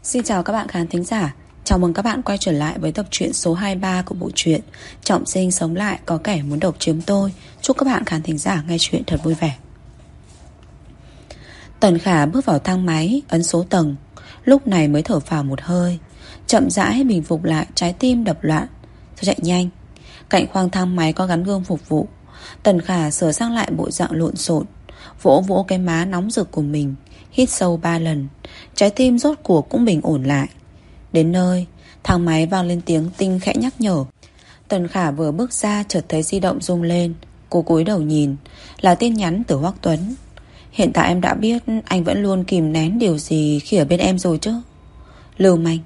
Xin chào các bạn khán thính giả. Chào mừng các bạn quay trở lại với tập truyện số 23 của bộ truyện Trọng sinh sống lại có kẻ muốn độc chiếm tôi. Chúc các bạn khán thính giả nghe chuyện thật vui vẻ. Tần Khả bước vào thang máy, ấn số tầng. Lúc này mới thở phào một hơi, chậm rãi bình phục lại trái tim đập loạn rồi chạy nhanh. Cạnh khoang thang máy có gắn gương phục vụ. Tần Khả sửa sang lại bộ dạng lộn xộn, vỗ vỗ cái má nóng rực của mình, hít sâu 3 lần. Trái tim rốt cuộc cũng bình ổn lại. Đến nơi, thang máy vang lên tiếng tinh khẽ nhắc nhở. Tần Khả vừa bước ra chợt thấy di động rung lên. Cô cúi đầu nhìn, là tin nhắn từ Hoắc Tuấn. Hiện tại em đã biết anh vẫn luôn kìm nén điều gì khi ở bên em rồi chứ. Lưu manh.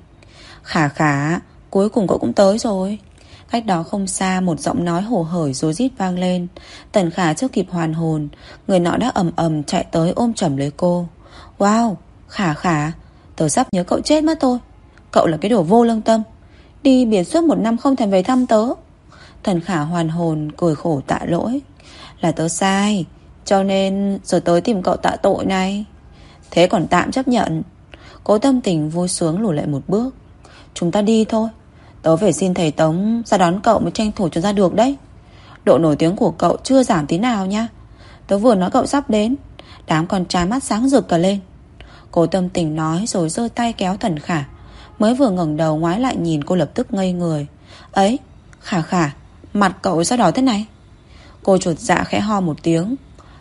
Khả, cuối cùng cậu cũng tới rồi. Cách đó không xa, một giọng nói hổ hởi rối rít vang lên. Tần Khả chưa kịp hoàn hồn, người nọ đã ầm ầm chạy tới ôm chầm lấy cô. Wow, Khả, tớ sắp nhớ cậu chết mất thôi. Cậu là cái đồ vô lương tâm, đi biệt suốt 1 năm không thèm về thăm tớ. Tần Khả hoàn hồn cười khổ tạ lỗi. Là tớ sai, cho nên rồi tới tìm cậu tạ tội này. Thế còn tạm chấp nhận. Cố Tâm Tình vui sướng lùi lại một bước. Chúng ta đi thôi. Tớ phải xin thầy Tống ra đón cậu mới tranh thủ cho ra được đấy. Độ nổi tiếng của cậu chưa giảm tí nào nha. Tớ vừa nói cậu sắp đến, đám con trai mắt sáng rực cả lên. Cố Tâm Tình nói rồi giơ tay kéo Tần Khả. Mới vừa ngẩng đầu ngoái lại nhìn, cô lập tức ngây người. Ấy, Khả, mặt cậu sao đỏ thế này? Cô chột dạ khẽ ho một tiếng.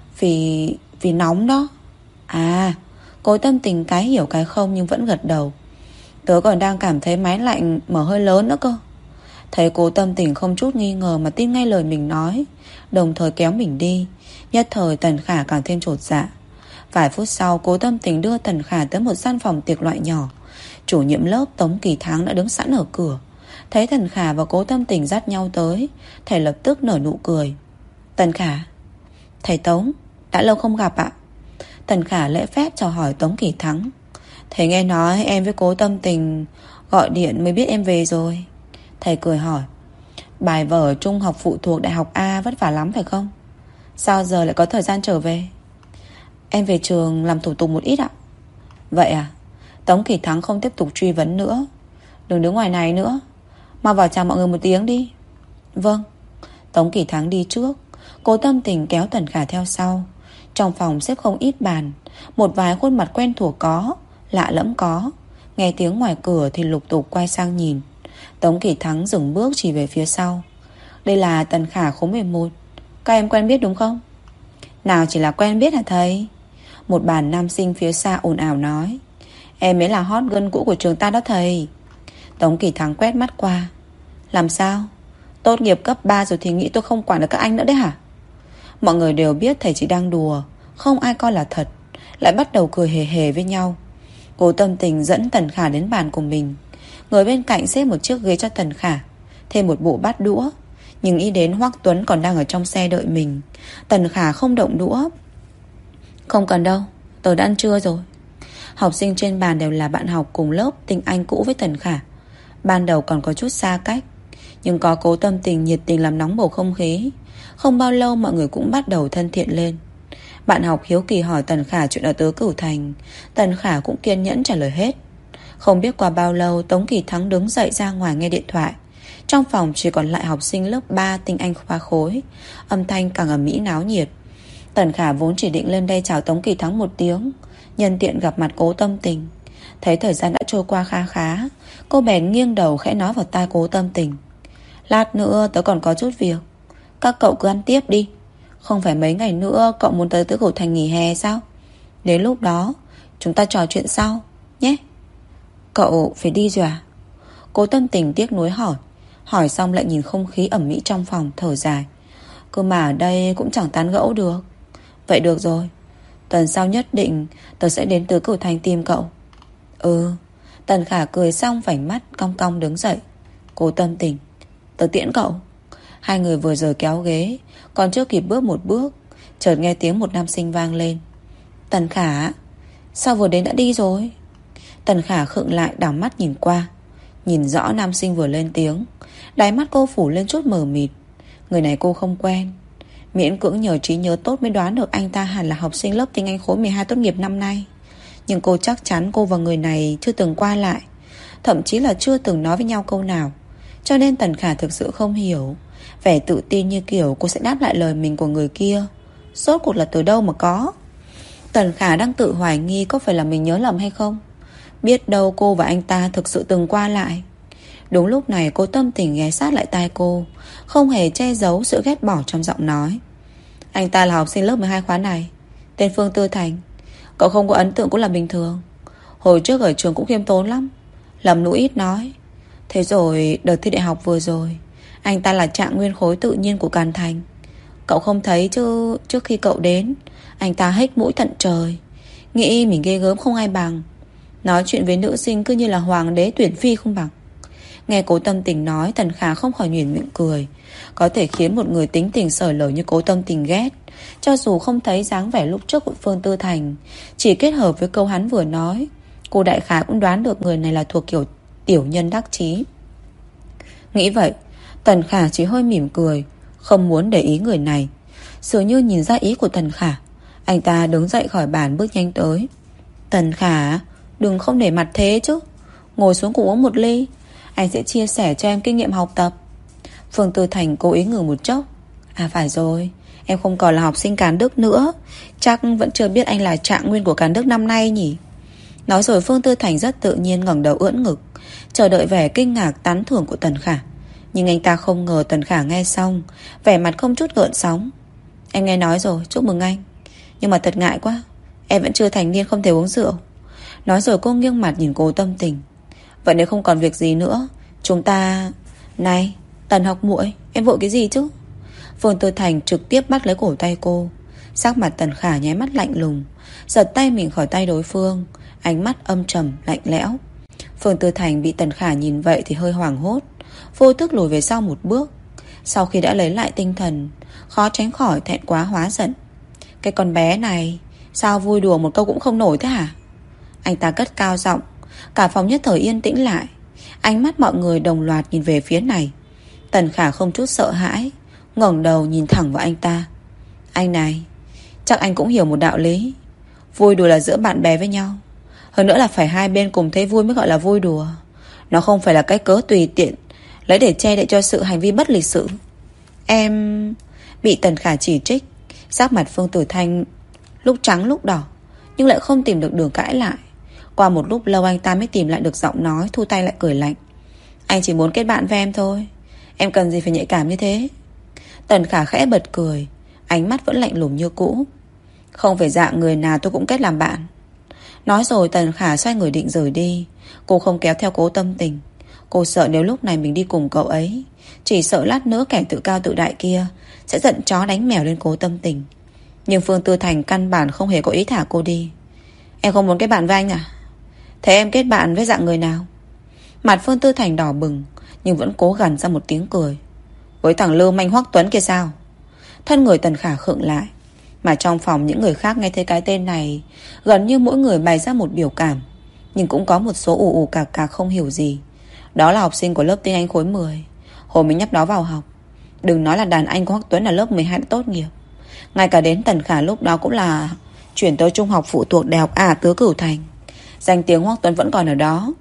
Vì nóng đó. À, Cố Tâm Tình cái hiểu cái không nhưng vẫn gật đầu. Tớ còn đang cảm thấy máy lạnh mở hơi lớn nữa cơ. Thấy Cố Tâm Tình không chút nghi ngờ mà tin ngay lời mình nói, đồng thời kéo mình đi. Nhất thời Tần Khả càng thêm chột dạ. Vài phút sau, Cố Tâm Tình đưa Tần Khả tới một gian phòng tiệc loại nhỏ. Chủ nhiệm lớp Tống Kỳ Thắng đã đứng sẵn ở cửa. Thấy Tần Khả và Cố Tâm Tình dắt nhau tới, thầy lập tức nở nụ cười. Tần Khả. Thầy Tống, đã lâu không gặp ạ. Tần Khả lễ phép chào hỏi Tống Kỳ Thắng. Thầy nghe nói em với Cố Tâm Tình gọi điện mới biết em về rồi. Thầy cười hỏi. Bài vở trung học phụ thuộc đại học A vất vả lắm phải không? Sao giờ lại có thời gian trở về? Em về trường làm thủ tục một ít ạ. Vậy à? Tống Kỳ Thắng không tiếp tục truy vấn nữa. Đừng đứng ngoài này nữa, mau vào chào mọi người một tiếng đi. Vâng. Tống Kỳ Thắng đi trước, Cố Tâm Tình kéo Tần Khả theo sau. Trong phòng xếp không ít bàn, một vài khuôn mặt quen thuộc có, lạ lẫm có. Nghe tiếng ngoài cửa thì lục tục quay sang nhìn. Tống Kỳ Thắng dừng bước chỉ về phía sau. Đây là Tần Khả khối 11. Các em quen biết đúng không? Nào chỉ là quen biết hả thầy? Một bàn nam sinh phía xa ồn ào nói. Em ấy là hot girl cũ của trường ta đó thầy. Tống Kỳ Thắng quét mắt qua. Làm sao? Tốt nghiệp cấp 3 rồi thì nghĩ tôi không quản được các anh nữa đấy hả? Mọi người đều biết thầy chỉ đang đùa, không ai coi là thật. Lại bắt đầu cười hề hề với nhau. Cố Tâm Tình dẫn Tần Khả đến bàn của mình. Người bên cạnh xếp một chiếc ghế cho Tần Khả, thêm một bộ bát đũa. Nhưng nghĩ đến Hoắc Tuấn còn đang ở trong xe đợi mình, Tần Khả không động đũa. Không cần đâu, tớ đã ăn trưa rồi. Học sinh trên bàn đều là bạn học cùng lớp tinh anh cũ với Tần Khả. Ban đầu còn có chút xa cách, nhưng có Cố Tâm Tình nhiệt tình làm nóng bầu không khí. Không bao lâu mọi người cũng bắt đầu thân thiện lên. Bạn học hiếu kỳ hỏi Tần Khả chuyện ở Tứ Cửu Thành. Tần Khả cũng kiên nhẫn trả lời hết. Không biết qua bao lâu, Tống Kỳ Thắng đứng dậy ra ngoài nghe điện thoại. Trong phòng chỉ còn lại học sinh lớp 3 tinh anh khoa khối. Âm thanh càng ầm ĩ náo nhiệt. Tần Khả vốn chỉ định lên đây chào Tống Kỳ Thắng một tiếng, nhân tiện gặp mặt Cố Tâm Tình. Thấy thời gian đã trôi qua khá khá, cô bèn nghiêng đầu khẽ nói vào tai Cố Tâm Tình. Lát nữa tớ còn có chút việc, các cậu cứ ăn tiếp đi. Không phải mấy ngày nữa cậu muốn tới Tứ Cửu Thành nghỉ hè sao? Đến lúc đó chúng ta trò chuyện sau nhé. Cậu phải đi rồi à? Cố Tâm Tình tiếc nuối hỏi. Hỏi xong lại nhìn không khí ẩm ĩ trong phòng, thở dài. Cơ mà ở đây cũng chẳng tán gẫu được. Vậy được rồi, tuần sau nhất định tớ sẽ đến Tứ Cửu Thành tìm cậu. Ừ. Tần Khả cười xong vành mắt cong cong đứng dậy. Cố Tâm Tình, tớ tiễn cậu. Hai người vừa rời kéo ghế, còn chưa kịp bước một bước, chợt nghe tiếng một nam sinh vang lên. Tần Khả, sao vừa đến đã đi rồi? Tần Khả khựng lại đảo mắt nhìn qua. Nhìn rõ nam sinh vừa lên tiếng, đáy mắt cô phủ lên chút mờ mịt. Người này cô không quen. Miễn cưỡng nhờ trí nhớ tốt mới đoán được anh ta hẳn là học sinh lớp tiếng Anh khối 12 tốt nghiệp năm nay. Nhưng cô chắc chắn cô và người này chưa từng qua lại, thậm chí là chưa từng nói với nhau câu nào. Cho nên Tần Khả thực sự không hiểu vẻ tự tin như kiểu cô sẽ đáp lại lời mình của người kia rốt cuộc là từ đâu mà có. Tần Khả đang tự hoài nghi có phải là mình nhớ lầm hay không. Biết đâu cô và anh ta thực sự từng qua lại. Đúng lúc này cô tâm tình ghé sát lại tai cô, không hề che giấu sự ghét bỏ trong giọng nói. Anh ta là học sinh lớp 12 khóa này, tên Phương Tư Thành. Cậu không có ấn tượng cũng là bình thường. Hồi trước ở trường cũng khiêm tốn lắm, lầm lũ ít nói. Thế rồi đợt thi đại học vừa rồi, anh ta là trạng nguyên khối tự nhiên của Càn Thành. Cậu không thấy chứ, trước khi cậu đến, anh ta hếch mũi tận trời, nghĩ mình ghê gớm không ai bằng. Nói chuyện với nữ sinh cứ như là hoàng đế tuyển phi không bằng. Nghe Cố Tâm Tình nói, Tần Khả không khỏi nhuyễn miệng cười. Có thể khiến một người tính tình xởi lởi như Cố Tâm Tình ghét. Cho dù không thấy dáng vẻ lúc trước của Phương Tư Thành, chỉ kết hợp với câu hắn vừa nói, cô đại khái cũng đoán được người này là thuộc kiểu tiểu nhân đắc chí. Nghĩ vậy, Tần Khả chỉ hơi mỉm cười, không muốn để ý người này. Dường như nhìn ra ý của Tần Khả, anh ta đứng dậy khỏi bàn bước nhanh tới. Tần Khả, đừng không để mặt thế chứ. Ngồi xuống cùng uống một ly, anh sẽ chia sẻ cho em kinh nghiệm học tập. Phương Tư Thành cố ý ngừng một chốc. À phải rồi, em không còn là học sinh Càn Đức nữa, chắc vẫn chưa biết anh là trạng nguyên của Càn Đức năm nay nhỉ. Nói rồi Phương Tư Thành rất tự nhiên ngẩng đầu ưỡn ngực, chờ đợi vẻ kinh ngạc tán thưởng của Tần Khả. Nhưng anh ta không ngờ Tần Khả nghe xong, vẻ mặt không chút gợn sóng. Em nghe nói rồi, chúc mừng anh. Nhưng mà thật ngại quá, em vẫn chưa thành niên không thể uống rượu. Nói rồi cô nghiêng mặt nhìn Cố Tâm Tình. Vậy nếu không còn việc gì nữa, chúng ta... Này, Tần học muội, em vội cái gì chứ? Phương Tư Thành trực tiếp bắt lấy cổ tay cô. Sắc mặt Tần Khả nháy mắt lạnh lùng, giật tay mình khỏi tay đối phương, ánh mắt âm trầm, lạnh lẽo. Phương Tư Thành bị Tần Khả nhìn vậy thì hơi hoảng hốt, vô thức lùi về sau một bước. Sau khi đã lấy lại tinh thần, khó tránh khỏi thẹn quá hóa giận. Cái con bé này, sao vui đùa một câu cũng không nổi thế hả? Anh ta cất cao giọng. Cả phòng nhất thời yên tĩnh lại. Ánh mắt mọi người đồng loạt nhìn về phía này. Tần Khả không chút sợ hãi, ngẩng đầu nhìn thẳng vào anh ta. Anh này, chắc anh cũng hiểu một đạo lý. Vui đùa là giữa bạn bè với nhau, hơn nữa là phải hai bên cùng thấy vui mới gọi là vui đùa. Nó không phải là cái cớ tùy tiện lấy để che đậy cho sự hành vi bất lịch sự. Em... Bị Tần Khả chỉ trích, sắc mặt Phương Tử Thanh lúc trắng lúc đỏ, nhưng lại không tìm được đường cãi lại. Qua một lúc lâu anh ta mới tìm lại được giọng nói, thu tay lại cười lạnh. Anh chỉ muốn kết bạn với em thôi, em cần gì phải nhạy cảm như thế? Tần Khả khẽ bật cười, ánh mắt vẫn lạnh lùng như cũ. Không phải dạng người nào tôi cũng kết làm bạn. Nói rồi Tần Khả xoay người định rời đi. Cô không kéo theo Cố Tâm Tình. Cô sợ nếu lúc này mình đi cùng cậu ấy, chỉ sợ lát nữa kẻ tự cao tự đại kia sẽ giận chó đánh mèo lên Cố Tâm Tình. Nhưng Phương Tư Thành căn bản không hề có ý thả cô đi. Em không muốn kết bạn với anh à? Thế em kết bạn với dạng người nào? Mặt Phương Tư Thành đỏ bừng, nhưng vẫn cố gằn ra một tiếng cười. Với thằng lưu manh Hoắc Tuấn kia sao? Thân người Tần Khả khựng lại. Mà trong phòng những người khác nghe thấy cái tên này, gần như mỗi người bày ra một biểu cảm. Nhưng cũng có một số ù ù cạc cạc không hiểu gì. Đó là học sinh của lớp tiếng Anh khối 10. Hồi mình nhắc đó vào học, đừng nói là đàn anh của Hoắc Tuấn là lớp 12 đã tốt nghiệp, ngay cả đến Tần Khả lúc đó cũng là chuyển tới trung học phụ thuộc Đại học Tứ Cửu Thành. Danh tiếng Hoắc Tuấn vẫn còn ở đó.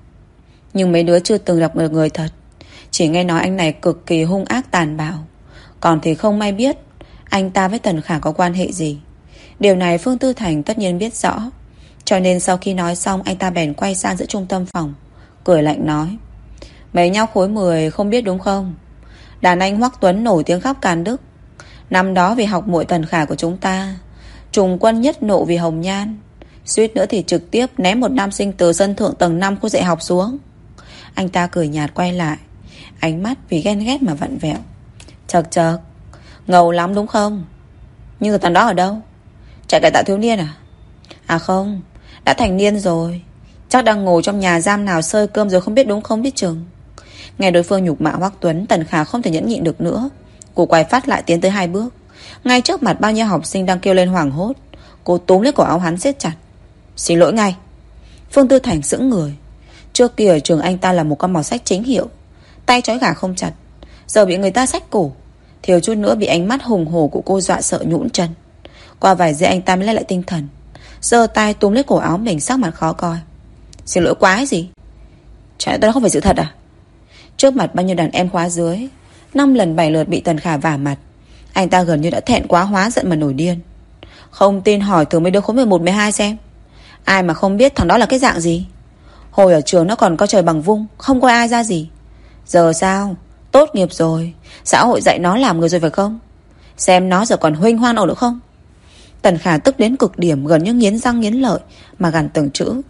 Nhưng mấy đứa chưa từng gặp được người thật, chỉ nghe nói anh này cực kỳ hung ác tàn bạo. Còn thì không may biết anh ta với Tần Khả có quan hệ gì. Điều này Phương Tư Thành tất nhiên biết rõ. Cho nên sau khi nói xong, anh ta bèn quay sang giữa trung tâm phòng, cười lạnh nói. Mấy nhóc khối 10 không biết đúng không? Đàn anh Hoắc Tuấn nổi tiếng khắp Càn Đức. Năm đó vì học muội Tần Khả của chúng ta, trùng quân nhất nộ vì hồng nhan, suýt nữa thì trực tiếp ném một nam sinh từ sân thượng tầng 5 khu dạy học xuống. Anh ta cười nhạt quay lại, ánh mắt vì ghen ghét mà vặn vẹo. Chật chật, ngầu lắm đúng không? Nhưng người thằng đó ở đâu? Chạy cải tạo thiếu niên à? À không, đã thành niên rồi. Chắc đang ngồi trong nhà giam nào sơi cơm rồi không biết đúng không biết chừng. Nghe đối phương nhục mạ Hoắc Tuấn, Tần Khả không thể nhẫn nhịn được nữa. Cô quay phát lại tiến tới 2 bước. Ngay trước mặt bao nhiêu học sinh đang kêu lên hoảng hốt, cô túm lấy cổ áo hắn siết chặt. Xin lỗi ngay. Phương Tư Thành sững người. Trước kia ở trường anh ta là một con mọt sách chính hiệu, tay trói gà không chặt. Giờ bị người ta xách cổ, thiếu chút nữa bị ánh mắt hùng hổ của cô dọa sợ nhũn chân. Qua vài giây anh ta mới lấy lại tinh thần. giơ tay túm lấy cổ áo mình, sắc mặt khó coi. Xin lỗi quái gì? Chả lẽ đó không phải sự thật à? Trước mặt bao nhiêu đàn em khóa dưới, 5 lần 7 lượt bị Tần Khả vả mặt. Anh ta gần như đã thẹn quá hóa giận mà nổi điên. Không tin hỏi thử mấy đứa khối 11, 12 xem. Ai mà không biết thằng đó là cái dạng gì. Hồi ở trường nó còn coi trời bằng vung, không coi ai ra gì. Giờ sao? Tốt nghiệp rồi, xã hội dạy nó làm người rồi phải không? Xem nó giờ còn huênh hoang nào nữa không? Tần Khả tức đến cực điểm, gần như nghiến răng nghiến lợi mà gằn từng chữ.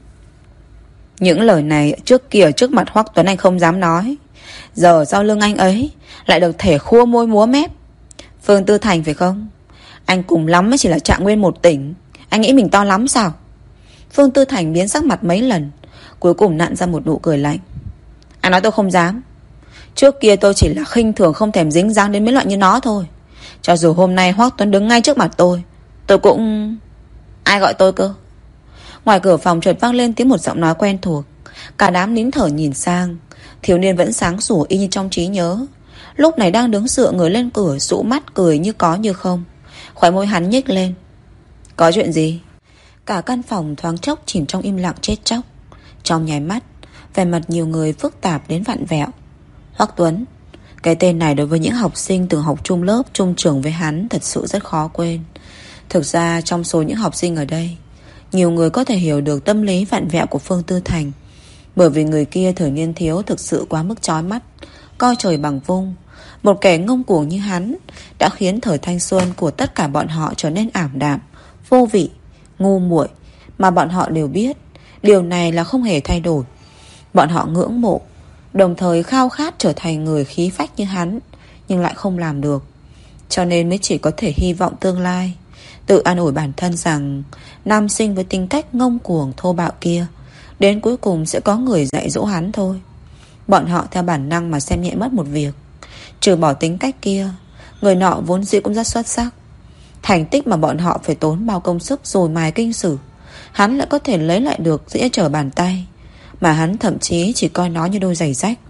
Những lời này trước kia trước mặt Hoắc Tuấn anh không dám nói, giờ sau lưng anh ấy lại được thể khua môi múa mép. Phương Tư Thành phải không? Anh cùng lắm mới chỉ là Trạng Nguyên một tỉnh. Anh nghĩ mình to lắm sao? Phương Tư Thành biến sắc mặt mấy lần, cuối cùng nặn ra một nụ cười lạnh. Anh nói tôi không dám. Trước kia tôi chỉ là khinh thường, không thèm dính dáng đến mấy loại như nó thôi. Cho dù hôm nay Hoắc Tuấn đứng ngay trước mặt tôi cũng... Ai gọi tôi cơ? Ngoài cửa phòng chợt vang lên tiếng một giọng nói quen thuộc. Cả đám nín thở nhìn sang. Thiếu niên vẫn sáng sủa y như trong trí nhớ, lúc này đang đứng dựa người lên cửa, dụ mắt cười như có như không. Khóe môi hắn nhếch lên. Có chuyện gì? Cả căn phòng thoáng chốc chìm trong im lặng chết chóc. Trong nháy mắt, vẻ mặt nhiều người phức tạp đến vặn vẹo. Hoắc Tuấn, cái tên này đối với những học sinh từng học chung lớp chung trường với hắn thật sự rất khó quên. Thực ra trong số những học sinh ở đây, nhiều người có thể hiểu được tâm lý vặn vẹo của Phương Tư Thành. Bởi vì người kia thời niên thiếu thực sự quá mức chói mắt, coi trời bằng vung. Một kẻ ngông cuồng như hắn đã khiến thời thanh xuân của tất cả bọn họ trở nên ảm đạm, vô vị, ngu muội. Mà bọn họ đều biết điều này là không hề thay đổi. Bọn họ ngưỡng mộ, đồng thời khao khát trở thành người khí phách như hắn, nhưng lại không làm được. Cho nên mới chỉ có thể hy vọng tương lai, tự an ủi bản thân rằng nam sinh với tính cách ngông cuồng thô bạo kia đến cuối cùng sẽ có người dạy dỗ hắn thôi. Bọn họ theo bản năng mà xem nhẹ mất một việc. Trừ bỏ tính cách kia, người nọ vốn dĩ cũng rất xuất sắc. Thành tích mà bọn họ phải tốn bao công sức rồi mài kinh sử, hắn lại có thể lấy lại được dễ trở bàn tay. Mà hắn thậm chí chỉ coi nó như đôi giày rách.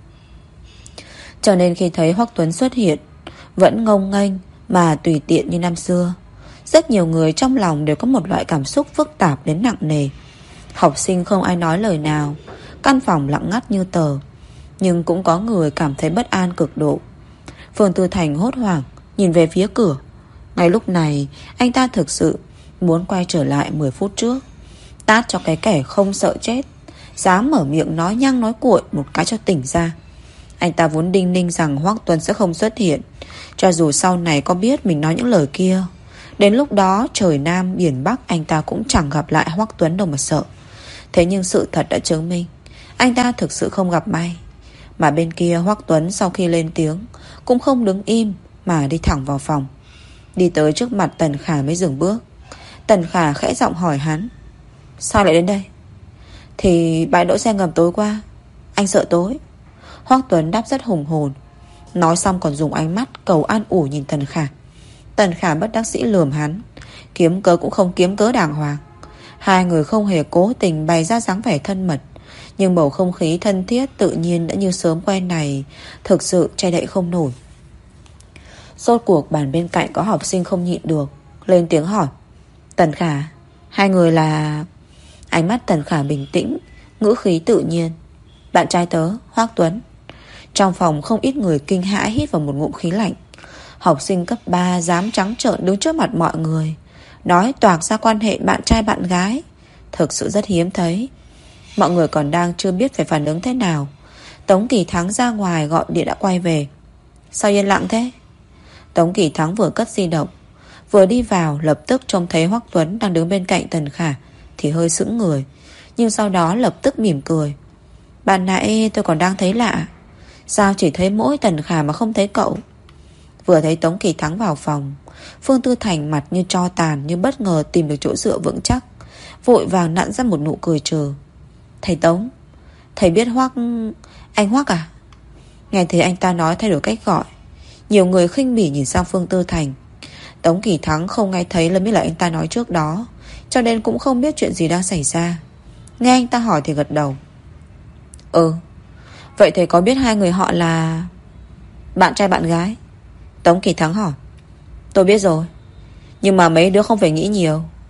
Cho nên khi thấy Hoắc Tuấn xuất hiện, vẫn ngông nghênh mà tùy tiện như năm xưa, rất nhiều người trong lòng đều có một loại cảm xúc phức tạp đến nặng nề. Học sinh không ai nói lời nào, căn phòng lặng ngắt như tờ. Nhưng cũng có người cảm thấy bất an cực độ. Phương Tư Thành hốt hoảng nhìn về phía cửa. Ngay lúc này anh ta thực sự muốn quay trở lại 10 phút trước, tát cho cái kẻ không sợ chết, dám mở miệng nói nhăng nói cuội một cái cho tỉnh ra. Anh ta vốn đinh ninh rằng Hoắc Tuấn sẽ không xuất hiện. Cho dù sau này có biết mình nói những lời kia, đến lúc đó trời Nam biển Bắc anh ta cũng chẳng gặp lại Hoắc Tuấn đâu mà sợ. Thế nhưng sự thật đã chứng minh anh ta thực sự không gặp may. Mà bên kia Hoắc Tuấn sau khi lên tiếng cũng không đứng im mà đi thẳng vào phòng. Đi tới trước mặt Tần Khả mới dừng bước. Tần Khả khẽ giọng hỏi hắn, sao lại đến đây? Thì bãi đỗ xe ngầm tối qua, anh sợ tối. Hoắc Tuấn đáp rất hùng hồn, nói xong còn dùng ánh mắt cầu an ủi nhìn Tần Khả. Tần Khả bất đắc dĩ lườm hắn, kiếm cớ cũng không kiếm cớ đàng hoàng. Hai người không hề cố tình bày ra dáng vẻ thân mật, nhưng bầu không khí thân thiết tự nhiên đã như sớm quen này thực sự che đậy không nổi. Rốt cuộc bàn bên cạnh có học sinh không nhịn được, lên tiếng hỏi, Tần Khả, hai người là... Ánh mắt Tần Khả bình tĩnh, ngữ khí tự nhiên. Bạn trai tớ, Hoắc Tuấn. Trong phòng không ít người kinh hãi hít vào một ngụm khí lạnh. Học sinh cấp 3 dám trắng trợn đứng trước mặt mọi người nói toạc ra quan hệ bạn trai bạn gái, thực sự rất hiếm thấy. Mọi người còn đang chưa biết phải phản ứng thế nào, Tống Kỳ Thắng ra ngoài gọi điện đã quay về. Sao yên lặng thế? Tống Kỳ Thắng vừa cất di động, vừa đi vào lập tức trông thấy Hoắc Tuấn đang đứng bên cạnh Tần Khả thì hơi sững người, nhưng sau đó lập tức mỉm cười. Ban nãy tôi còn đang thấy lạ, sao chỉ thấy mỗi Tần Khả mà không thấy cậu? Vừa thấy Tống Kỳ Thắng vào phòng, Phương Tư Thành mặt như tro tàn, như bất ngờ tìm được chỗ dựa vững chắc, vội vàng nặn ra một nụ cười trừ. Thầy Tống, thầy biết Hoắc... Anh Hoắc à? Nghe thấy anh ta nói thay đổi cách gọi, nhiều người khinh bỉ nhìn sang Phương Tư Thành. Tống Kỳ Thắng không nghe thấy là biết là anh ta nói trước đó, cho nên cũng không biết chuyện gì đang xảy ra. Nghe anh ta hỏi thì gật đầu. Ừ, vậy thầy có biết hai người họ là bạn trai bạn gái? Tống Kỳ Thắng hỏi. Tôi biết rồi, nhưng mà mấy đứa không phải nghĩ nhiều.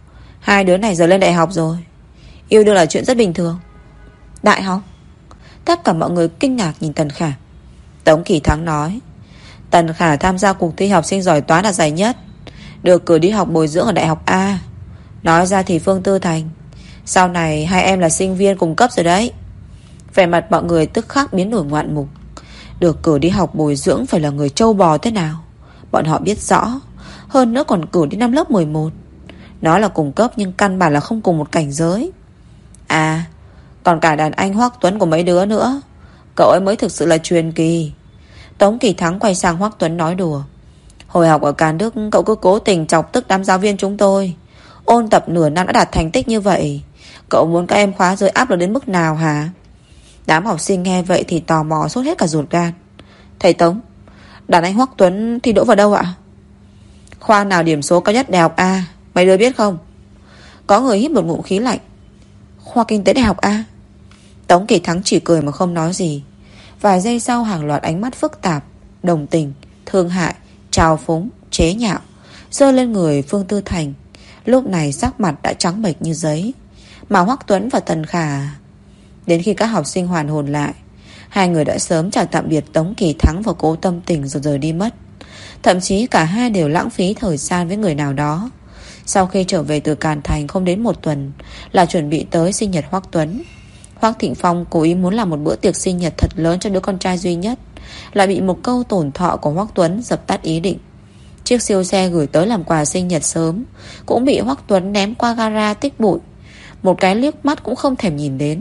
Hai đứa này giờ lên đại học rồi. Yêu đương là chuyện rất bình thường. Đại học? Tất cả mọi người kinh ngạc nhìn Tần Khả. Tống Kỳ Thắng nói, Tần Khả tham gia cuộc thi học sinh giỏi toán là giải nhất, được cử đi học bồi dưỡng ở đại học A. Nói ra thì Phương Tư Thành, sau này hai em là sinh viên cùng cấp rồi đấy. Vẻ mặt mọi người tức khắc biến đổi ngoạn mục. Được cử đi học bồi dưỡng phải là người trâu bò thế nào bọn họ biết rõ. Hơn nữa còn cử đi năm lớp 11. Nó là cùng cấp nhưng căn bản là không cùng một cảnh giới. À, còn cả đàn anh Hoắc Tuấn của mấy đứa nữa. Cậu ấy mới thực sự là truyền kỳ. Tống Kỳ Thắng quay sang Hoắc Tuấn nói đùa, hồi học ở Càn Đức cậu cứ cố tình chọc tức đám giáo viên chúng tôi. Ôn tập nửa năm đã đạt thành tích như vậy, cậu muốn các em khóa rơi áp lực đến mức nào hả? Đám học sinh nghe vậy thì tò mò sốt hết cả ruột gan. Thầy Tống, đàn anh Hoắc Tuấn thi đỗ vào đâu ạ? Khoa nào điểm số cao nhất đại học A, mấy đứa biết không? Có người hít một ngụm khí lạnh. Khoa kinh tế đại học A. Tống Kỳ Thắng chỉ cười mà không nói gì. Vài giây sau hàng loạt ánh mắt phức tạp, đồng tình, thương hại, trào phúng, chế nhạo rơi lên người Phương Tư Thành. Lúc này sắc mặt đã trắng bệch như giấy. Mà Hoắc Tuấn và Tần Khả, đến khi các học sinh hoàn hồn lại, hai người đã sớm chào tạm biệt Tống Kỳ Thắng và Cố Tâm Tình rồi rời đi mất. Thậm chí cả hai đều lãng phí thời gian với người nào đó. Sau khi trở về từ Càn Thành không đến một tuần là chuẩn bị tới sinh nhật Hoắc Tuấn. Hoắc Thịnh Phong cố ý muốn làm một bữa tiệc sinh nhật thật lớn cho đứa con trai duy nhất, lại bị một câu tổn thọ của Hoắc Tuấn dập tắt ý định. Chiếc siêu xe gửi tới làm quà sinh nhật sớm cũng bị Hoắc Tuấn ném qua gara tích bụi, một cái liếc mắt cũng không thèm nhìn đến.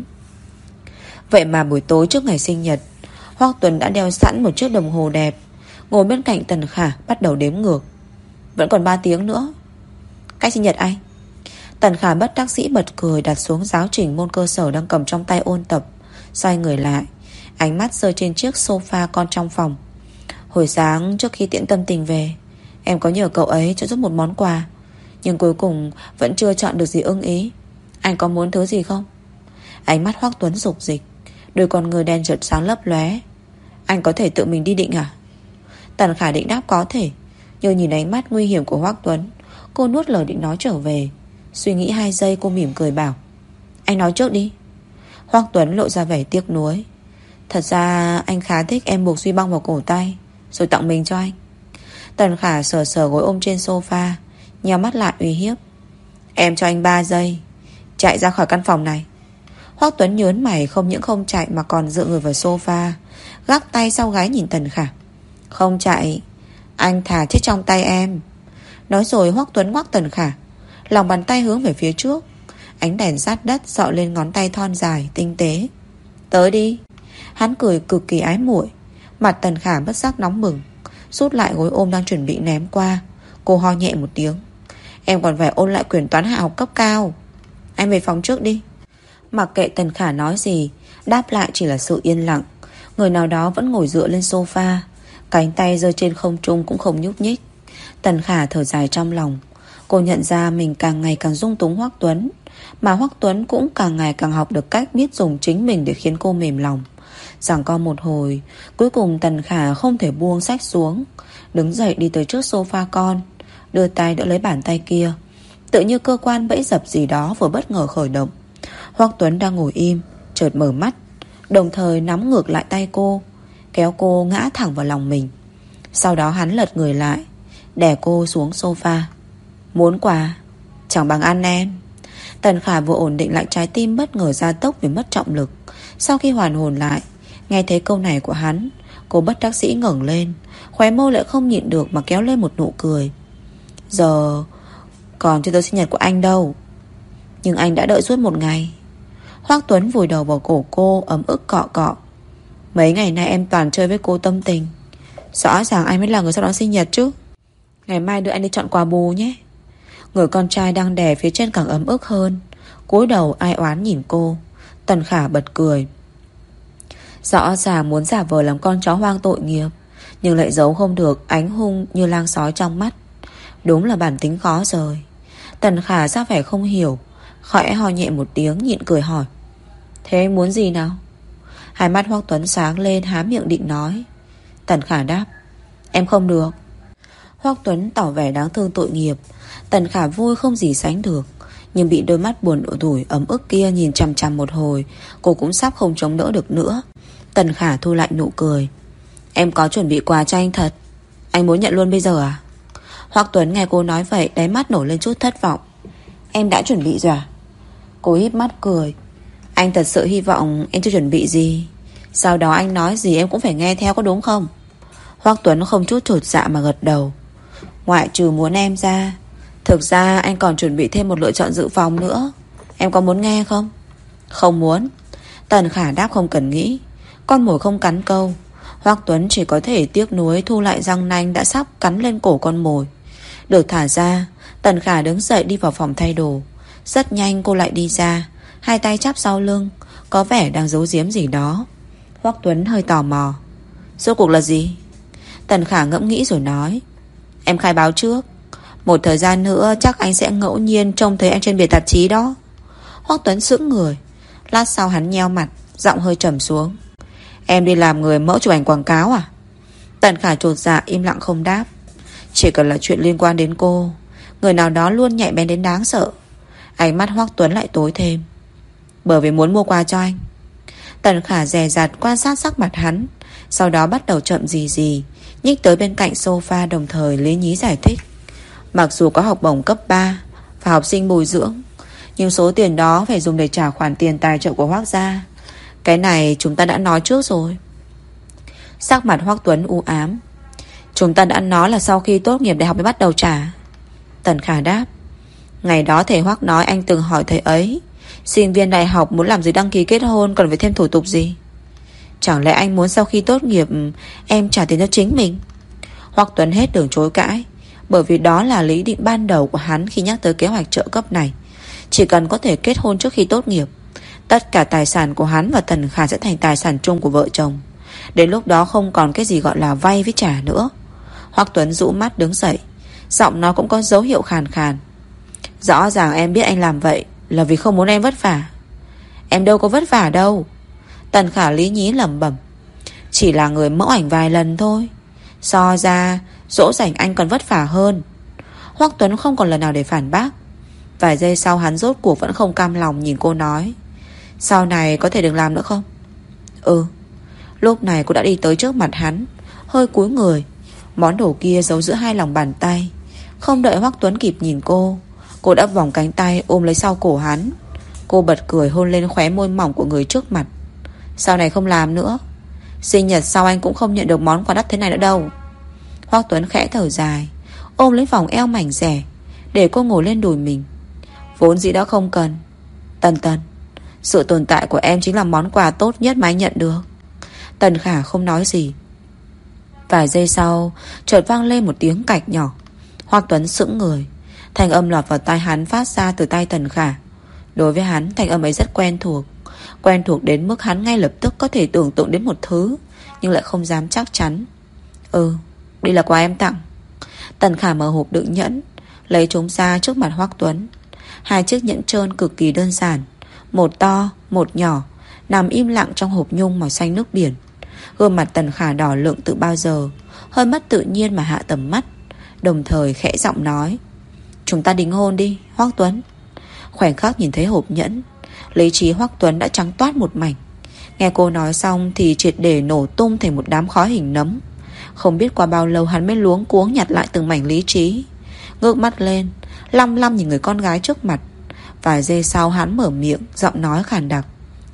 Vậy mà buổi tối trước ngày sinh nhật, Hoắc Tuấn đã đeo sẵn một chiếc đồng hồ đẹp, ngồi bên cạnh Tần Khả bắt đầu đếm ngược. Vẫn còn 3 tiếng nữa. Cách sinh nhật anh? Tần Khả bất đắc dĩ bật cười, đặt xuống giáo trình môn cơ sở đang cầm trong tay ôn tập, xoay người lại, ánh mắt rơi trên chiếc sofa con trong phòng. Hồi sáng trước khi tiễn Tâm Tình về, em có nhờ cậu ấy cho giúp một món quà, nhưng cuối cùng vẫn chưa chọn được gì ưng ý. Anh có muốn thứ gì không? Ánh mắt Hoắc Tuấn rục dịch, đôi con người đen chợt sáng lấp lóe. Anh có thể tự mình đi định à? Tần Khả định đáp có thể, nhưng nhìn ánh mắt nguy hiểm của Hoắc Tuấn, cô nuốt lời định nói trở về. Suy nghĩ 2 giây cô mỉm cười bảo, anh nói trước đi. Hoắc Tuấn lộ ra vẻ tiếc nuối. Thật ra anh khá thích em buộc Duy Băng vào cổ tay rồi tặng mình cho anh. Tần Khả sờ sờ gối ôm trên sofa, nheo mắt lại uy hiếp. Em cho anh 3 giây chạy ra khỏi căn phòng này. Hoắc Tuấn nhớn mày, không những không chạy mà còn dựa người vào sofa, gác tay sau gáy nhìn Tần Khả. Không chạy, anh thà chết trong tay em. Nói rồi Hoắc Tuấn ngoắc Tần Khả, lòng bàn tay hướng về phía trước. Ánh đèn sát đất dọi lên ngón tay thon dài tinh tế. Tới đi. Hắn cười cực kỳ ái muội. Mặt Tần Khả bất giác nóng bừng, rút lại gối ôm đang chuẩn bị ném qua. Cô ho nhẹ một tiếng. Em còn phải ôn lại quyển toán hạ học cấp cao. Anh về phòng trước đi. Mặc kệ Tần Khả nói gì, đáp lại chỉ là sự yên lặng. Người nào đó vẫn ngồi dựa lên sofa, cánh tay giơ trên không trung cũng không nhúc nhích. Tần Khả thở dài trong lòng. Cô nhận ra mình càng ngày càng dung túng Hoắc Tuấn, mà Hoắc Tuấn cũng càng ngày càng học được cách biết dùng chính mình để khiến cô mềm lòng. Giằng co một hồi, cuối cùng Tần Khả không thể buông sách xuống, đứng dậy đi tới trước sofa con, đưa tay đỡ lấy bàn tay kia. Tự như cơ quan bẫy dập gì đó vừa bất ngờ khởi động. Hoắc Tuấn đang ngồi im, chợt mở mắt, đồng thời nắm ngược lại tay cô, kéo cô ngã thẳng vào lòng mình. Sau đó hắn lật người lại, đè cô xuống sofa. Muốn quà? Chẳng bằng ăn em. Tần Khả vừa ổn định lại trái tim bất ngờ gia tốc vì mất trọng lực. Sau khi hoàn hồn lại, nghe thấy câu này của hắn, cô bất đắc dĩ ngẩng lên, khóe môi lại không nhịn được mà kéo lên một nụ cười. Giờ còn chưa tới sinh nhật của anh đâu, nhưng anh đã đợi suốt 1 ngày. Hoắc Tuấn vùi đầu vào cổ cô, ấm ức cọ cọ. Mấy ngày nay em toàn chơi với cô Tâm Tình, rõ ràng anh mới là người sau đó sinh nhật chứ. Ngày mai đưa anh đi chọn quà bù nhé. Người con trai đang đè phía trên càng ấm ức hơn, cúi đầu ai oán nhìn cô. Tần Khả bật cười. Rõ ràng muốn giả vờ làm con chó hoang tội nghiệp, nhưng lại giấu không được ánh hung như lang sói trong mắt. Đúng là bản tính khó rời. Tần Khả ra vẻ không hiểu, khẽ ho nhẹ một tiếng, nhịn cười hỏi. Thế anh muốn gì nào? Hai mắt Hoắc Tuấn sáng lên, há miệng định nói. Tần Khả đáp. Em không được. Hoắc Tuấn tỏ vẻ đáng thương tội nghiệp. Tần Khả vui không gì sánh được, Nhưng bị đôi mắt buồn tủi ấm ức kia nhìn chằm chằm một hồi, cô cũng sắp không chống đỡ được nữa. Tần Khả thu lại nụ cười. Em có chuẩn bị quà cho anh thật. Anh muốn nhận luôn bây giờ à? Hoắc Tuấn nghe cô nói vậy, đáy mắt nổi lên chút thất vọng. Em đã chuẩn bị rồi à? Cô híp mắt cười. Anh thật sự hy vọng em chưa chuẩn bị gì. Sau đó anh nói gì em cũng phải nghe theo, có đúng không? Hoắc Tuấn không chút chột dạ mà gật đầu. Ngoại trừ muốn em ra, thực ra anh còn chuẩn bị thêm một lựa chọn dự phòng nữa. Em có muốn nghe không? Không muốn. Tần Khả đáp không cần nghĩ. Con mồi không cắn câu. Hoắc Tuấn chỉ có thể tiếc nuối thu lại răng nanh đã sắp cắn lên cổ con mồi. Được thả ra, Tần Khả đứng dậy đi vào phòng thay đồ. Rất nhanh cô lại đi ra, hai tay chắp sau lưng, có vẻ đang giấu giếm gì đó. Hoắc Tuấn hơi tò mò. Rốt cuộc là gì? Tần Khả ngẫm nghĩ rồi nói. Em khai báo trước, một thời gian nữa chắc anh sẽ ngẫu nhiên trông thấy em trên bìa tạp chí đó. Hoắc Tuấn sững người. Lát sau hắn nheo mặt, giọng hơi trầm xuống. Em đi làm người mẫu chụp ảnh quảng cáo à? Tần Khả chột dạ im lặng không đáp. Chỉ cần là chuyện liên quan đến cô, người nào đó luôn nhạy bén đến đáng sợ. Ánh mắt Hoắc Tuấn lại tối thêm. Bởi vì muốn mua quà cho anh. Tần Khả dè dặt quan sát sắc mặt hắn, sau đó bắt đầu chậm gì nhích tới bên cạnh sofa, đồng thời lý nhí giải thích. Mặc dù có học bổng cấp 3 và học sinh bồi dưỡng, nhưng số tiền đó phải dùng để trả khoản tiền tài trợ của Hoắc gia. Cái này chúng ta đã nói trước rồi. Sắc mặt Hoắc Tuấn u ám. Chúng ta đã nói là sau khi tốt nghiệp đại học mới bắt đầu trả. Tần Khả đáp. Ngày đó thầy Hoắc nói anh từng hỏi thầy ấy, sinh viên đại học muốn làm gì đăng ký kết hôn còn phải thêm thủ tục gì. Chẳng lẽ anh muốn sau khi tốt nghiệp em trả tiền cho chính mình? Hoắc Tuấn hết đường chối cãi, bởi vì đó là lý định ban đầu của hắn khi nhắc tới kế hoạch trợ cấp này. Chỉ cần có thể kết hôn trước khi tốt nghiệp, tất cả tài sản của hắn và Tần Khả sẽ thành tài sản chung của vợ chồng. Đến lúc đó không còn cái gì gọi là vay với trả nữa. Hoắc Tuấn rũ mắt đứng dậy, giọng nó cũng có dấu hiệu khàn khàn. Rõ ràng em biết anh làm vậy là vì không muốn em vất vả. Em đâu có vất vả đâu. Tần Khả lý nhí lẩm bẩm. Chỉ là người mẫu ảnh vài lần thôi. So ra dỗ dành anh còn vất vả hơn. Hoắc Tuấn không còn lần nào để phản bác. Vài giây sau hắn rốt cuộc vẫn không cam lòng nhìn cô nói. Sau này có thể đừng làm nữa không? Ừ. Lúc này cô đã đi tới trước mặt hắn, hơi cúi người. Món đồ kia giấu giữa hai lòng bàn tay. Không đợi Hoắc Tuấn kịp nhìn cô đã vòng cánh tay ôm lấy sau cổ hắn. Cô bật cười hôn lên khóe môi mỏng của người trước mặt. Sau này không làm nữa. Sinh nhật sau anh cũng không nhận được món quà đắt thế này nữa đâu. Hoắc Tuấn khẽ thở dài, ôm lấy vòng eo mảnh dẻ, để cô ngồi lên đùi mình. Vốn dĩ đã không cần. Tần, sự tồn tại của em chính là món quà tốt nhất mà anh nhận được. Tần Khả không nói gì. Vài giây sau chợt vang lên một tiếng cạch nhỏ. Hoắc Tuấn sững người. Thanh âm lọt vào tai hắn phát ra từ tay Tần Khả. Đối với hắn thanh âm ấy rất quen thuộc. Quen thuộc đến mức hắn ngay lập tức có thể tưởng tượng đến một thứ, nhưng lại không dám chắc chắn. Đây là quà em tặng. Tần Khả mở hộp đựng nhẫn, lấy chúng ra trước mặt Hoắc Tuấn. Hai chiếc nhẫn trơn cực kỳ đơn giản, một to, một nhỏ, nằm im lặng trong hộp nhung màu xanh nước biển. Gương mặt Tần Khả đỏ lựng từ bao giờ, hơi mất tự nhiên mà hạ tầm mắt, đồng thời khẽ giọng nói. Chúng ta đính hôn đi, Hoắc Tuấn. Khoảnh khắc nhìn thấy hộp nhẫn, lý trí Hoắc Tuấn đã trắng toát một mảnh. Nghe cô nói xong thì triệt để nổ tung thành một đám khói hình nấm. Không biết qua bao lâu hắn mới luống cuống nhặt lại từng mảnh lý trí, ngước mắt lên, lăm lăm nhìn người con gái trước mặt. Vài giây sau hắn mở miệng, giọng nói khàn đặc.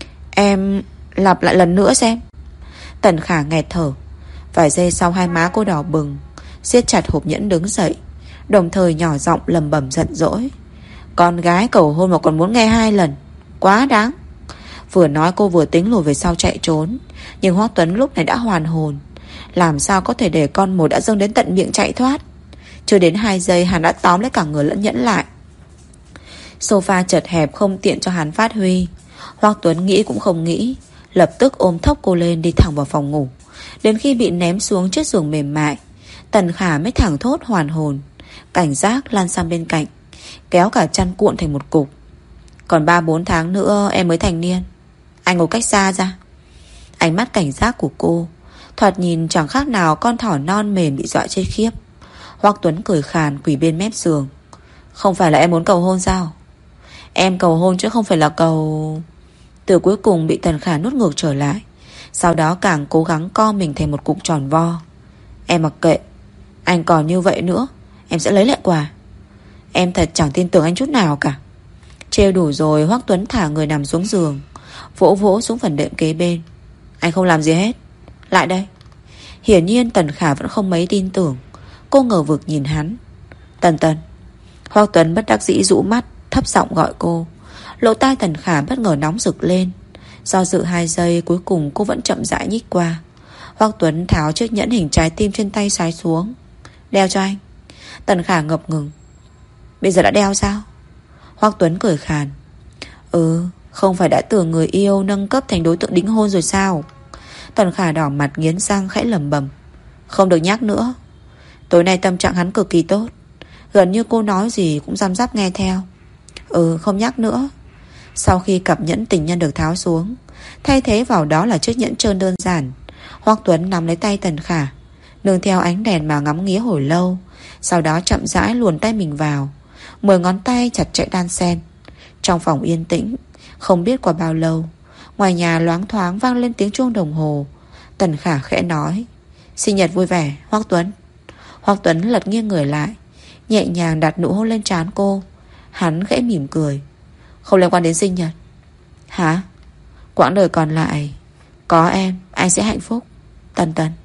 Em lặp lại lần nữa xem. Tần Khả nghẹt thở. Vài giây sau hai má cô đỏ bừng, siết chặt hộp nhẫn đứng dậy, đồng thời nhỏ giọng lẩm bẩm giận dỗi. Con gái cầu hôn mà còn muốn nghe 2 lần, quá đáng. Vừa nói cô vừa tính lùi về sau chạy trốn, nhưng Hoắc Tuấn lúc này đã hoàn hồn. Làm sao có thể để con mồi đã dâng đến tận miệng chạy thoát. Chưa đến 2 giây hắn đã tóm lấy cả người lẫn nhẫn lại. Sofa chật hẹp không tiện cho hắn phát huy. Hoắc Tuấn nghĩ cũng không nghĩ, lập tức ôm thốc cô lên đi thẳng vào phòng ngủ. Đến khi bị ném xuống chiếc giường mềm mại, Tần Khả mới thẳng thốt hoàn hồn, cảnh giác lan sang bên cạnh, kéo cả chăn cuộn thành một cục. Còn 3-4 tháng nữa em mới thành niên. Anh ngồi cách xa ra. Ánh mắt cảnh giác của cô thoạt nhìn chẳng khác nào con thỏ non mềm bị dọa chết khiếp. Hoắc Tuấn cười khàn quỳ bên mép giường. Không phải là em muốn cầu hôn sao? Em cầu hôn chứ không phải là cầu... Từ cuối cùng bị Tần Khả nuốt ngược trở lại. Sau đó càng cố gắng co mình thành một cục tròn vo. Em mặc kệ. Anh còn như vậy nữa em sẽ lấy lại quà. Em thật chẳng tin tưởng anh chút nào cả. Trêu đủ rồi, Hoắc Tuấn thả người nằm xuống giường, vỗ vỗ xuống phần đệm kế bên. Anh không làm gì hết. Lại đây. Hiển nhiên Tần Khả vẫn không mấy tin tưởng. Cô ngờ vực nhìn hắn. Tần Tần. Hoắc Tuấn bất đắc dĩ rũ mắt, thấp giọng gọi cô. Lỗ tai Tần Khả bất ngờ nóng rực lên. Do dự 2 giây, cuối cùng cô vẫn chậm rãi nhích qua. Hoắc Tuấn tháo chiếc nhẫn hình trái tim trên tay sái xuống. Đeo cho anh. Tần Khả ngập ngừng. Bây giờ đã đeo sao? Hoắc Tuấn cười khàn. Không phải đã tưởng người yêu nâng cấp thành đối tượng đính hôn rồi sao? Tần Khả đỏ mặt nghiến răng khẽ lẩm bẩm. Không được nhắc nữa. Tối nay tâm trạng hắn cực kỳ tốt. Gần như cô nói gì cũng răm rắp nghe theo. Không nhắc nữa. Sau khi cặp nhẫn tình nhân được tháo xuống, thay thế vào đó là chiếc nhẫn trơn đơn giản. Hoắc Tuấn nắm lấy tay Tần Khả, nương theo ánh đèn mà ngắm nghía hồi lâu. Sau đó chậm rãi luồn tay mình vào. 10 ngón tay chặt chẽ đan xen. Trong phòng yên tĩnh, không biết qua bao lâu, ngoài nhà loáng thoáng vang lên tiếng chuông đồng hồ. Tần Khả khẽ nói. Sinh nhật vui vẻ, Hoắc Tuấn. Hoắc Tuấn lật nghiêng người lại, nhẹ nhàng đặt nụ hôn lên trán cô. Hắn khẽ mỉm cười. Không liên quan đến sinh nhật. Hả? Quãng đời còn lại có em, anh sẽ hạnh phúc. Tần Tần.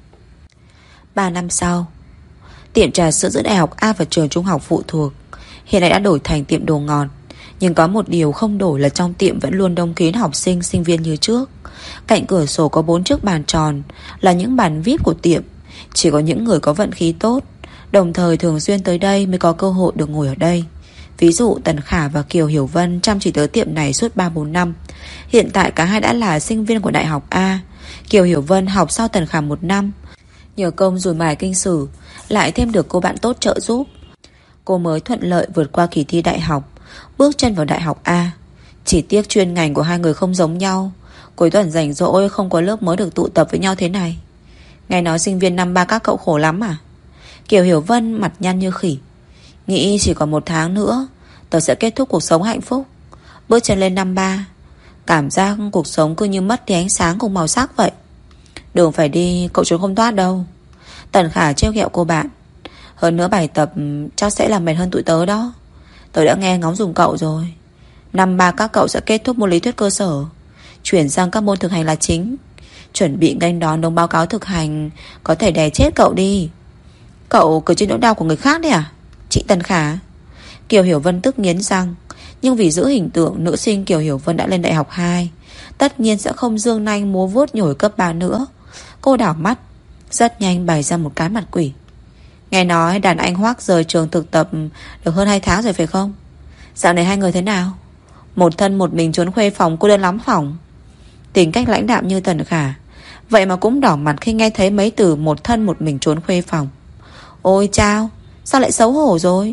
3 năm sau, tiệm trà sữa giữa đại học A và trường trung học phụ thuộc hiện nay đã đổi thành tiệm đồ ngọt. Nhưng có một điều không đổi là trong tiệm vẫn luôn đông kín học sinh, sinh viên như trước. Cạnh cửa sổ có 4 chiếc bàn tròn, là những bàn VIP của tiệm. Chỉ có những người có vận khí tốt, đồng thời thường xuyên tới đây mới có cơ hội được ngồi ở đây. Ví dụ Tần Khả và Kiều Hiểu Vân chăm chỉ tới tiệm này suốt 3-4 năm. Hiện tại cả hai đã là sinh viên của đại học A. Kiều Hiểu Vân học sau Tần Khả 1 năm. Nhờ công rồi mài kinh sử, lại thêm được cô bạn tốt trợ giúp, cô mới thuận lợi vượt qua kỳ thi đại học, bước chân vào đại học A. Chỉ tiếc chuyên ngành của hai người không giống nhau. Cuối tuần rảnh rỗi không có lớp mới được tụ tập với nhau thế này. Nghe nói sinh viên năm 3 các cậu khổ lắm à? Kiều Hiểu Vân mặt nhăn như khỉ. Nghĩ chỉ còn 1 tháng nữa tớ sẽ kết thúc cuộc sống hạnh phúc. Bước chân lên năm 3, cảm giác cuộc sống cứ như mất đi ánh sáng cùng màu sắc vậy. Đường phải đi, cậu trốn không thoát đâu. Tần Khả trêu ghẹo cô bạn. Hơn nữa bài tập chắc sẽ làm mệt hơn tụi tớ đó. Tớ đã nghe ngóng dùng cậu rồi. Năm 3 các cậu sẽ kết thúc môn lý thuyết cơ sở, chuyển sang các môn thực hành là chính. Chuẩn bị nghênh đón đống báo cáo thực hành có thể đè chết cậu đi. Cậu cười trên nỗi đau của người khác đấy à? Chị Tần Khả. Kiều Hiểu Vân tức nghiến răng. Nhưng vì giữ hình tượng nữ sinh Kiều Hiểu Vân đã lên đại học 2, tất nhiên sẽ không dương nanh múa vuốt nhồi cấp 3 nữa. Cô đảo mắt, rất nhanh bày ra một cái mặt quỷ. Nghe nói đàn anh Hoắc rời trường thực tập được hơn 2 tháng rồi phải không? Dạo này hai người thế nào? Một thân một mình trốn khuê phòng, cô đơn lắm phỏng. Tính cách lãnh đạm như Tần Khả, vậy mà cũng đỏ mặt khi nghe thấy mấy từ một thân một mình trốn khuê phòng. Ôi chao, sao lại xấu hổ rồi?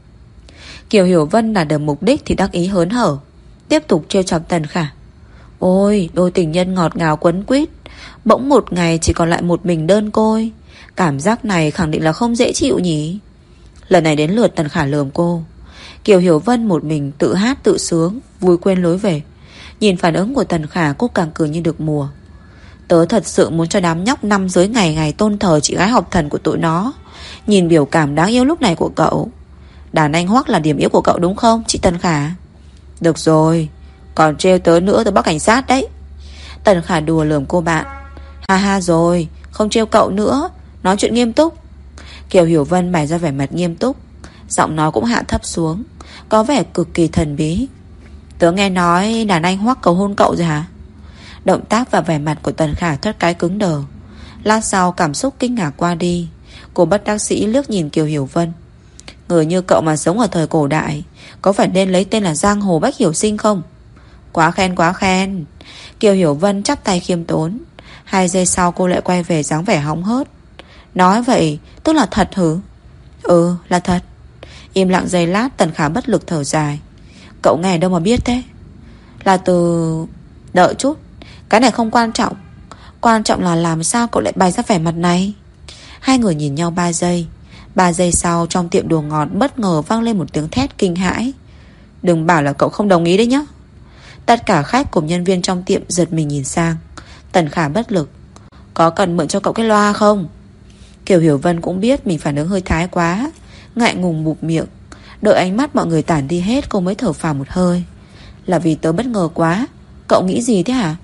Kiều Hiểu Vân đạt được mục đích thì đắc ý hớn hở, tiếp tục trêu chọc Tần Khả. Ôi, đôi tình nhân ngọt ngào quấn quýt, bỗng một ngày chỉ còn lại một mình đơn côi. Cảm giác này khẳng định là không dễ chịu nhỉ. Lần này đến lượt Tần Khả lườm cô. Kiều Hiểu Vân một mình tự hát tự sướng, vui quên lối về. Nhìn phản ứng của Tần Khả, cô càng cười như được mùa. Tớ thật sự muốn cho đám nhóc năm dưới ngày ngày tôn thờ chị gái học thần của tụi nó. Nhìn biểu cảm đáng yêu lúc này của cậu. Đàn anh Hoắc là điểm yếu của cậu đúng không, chị Tần Khả? Được rồi, còn trêu tớ nữa tớ báo cảnh sát đấy. Tần Khả đùa lườm cô bạn. Ha ha rồi, không trêu cậu nữa, nói chuyện nghiêm túc. Kiều Hiểu Vân bày ra vẻ mặt nghiêm túc, giọng nói cũng hạ thấp xuống, có vẻ cực kỳ thần bí. Tớ nghe nói đàn anh Hoắc cầu hôn cậu rồi hả? Động tác và vẻ mặt của Tần Khả thoát cái cứng đờ. Lát sau cảm xúc kinh ngạc qua đi, cô bất đắc dĩ liếc nhìn Kiều Hiểu Vân. Người như cậu mà sống ở thời cổ đại, có phải nên lấy tên là Giang Hồ Bách Hiểu Sinh không? Quá khen quá khen. Kiều Hiểu Vân chắp tay khiêm tốn. 2 giây sau cô lại quay về dáng vẻ hóng hớt. Nói vậy tức là thật hử? Ừ, là thật. Im lặng giây lát, Tần Khả bất lực thở dài. Cậu nghe đâu mà biết thế? Là từ... Đợi chút, cái này không quan trọng. Quan trọng là làm sao cậu lại bày ra vẻ mặt này. Hai người nhìn nhau 3 giây. 3 giây sau, trong tiệm đồ ngọt bất ngờ vang lên một tiếng thét kinh hãi. Đừng bảo là cậu không đồng ý đấy nhá. Tất cả khách cùng nhân viên trong tiệm giật mình nhìn sang. Tần Khả bất lực. Có cần mượn cho cậu cái loa không? Kiều Hiểu Vân cũng biết mình phản ứng hơi thái quá, ngại ngùng bụp miệng. Đợi ánh mắt mọi người tản đi hết, cô mới thở phào một hơi. Là vì tớ bất ngờ quá. Cậu nghĩ gì thế hả?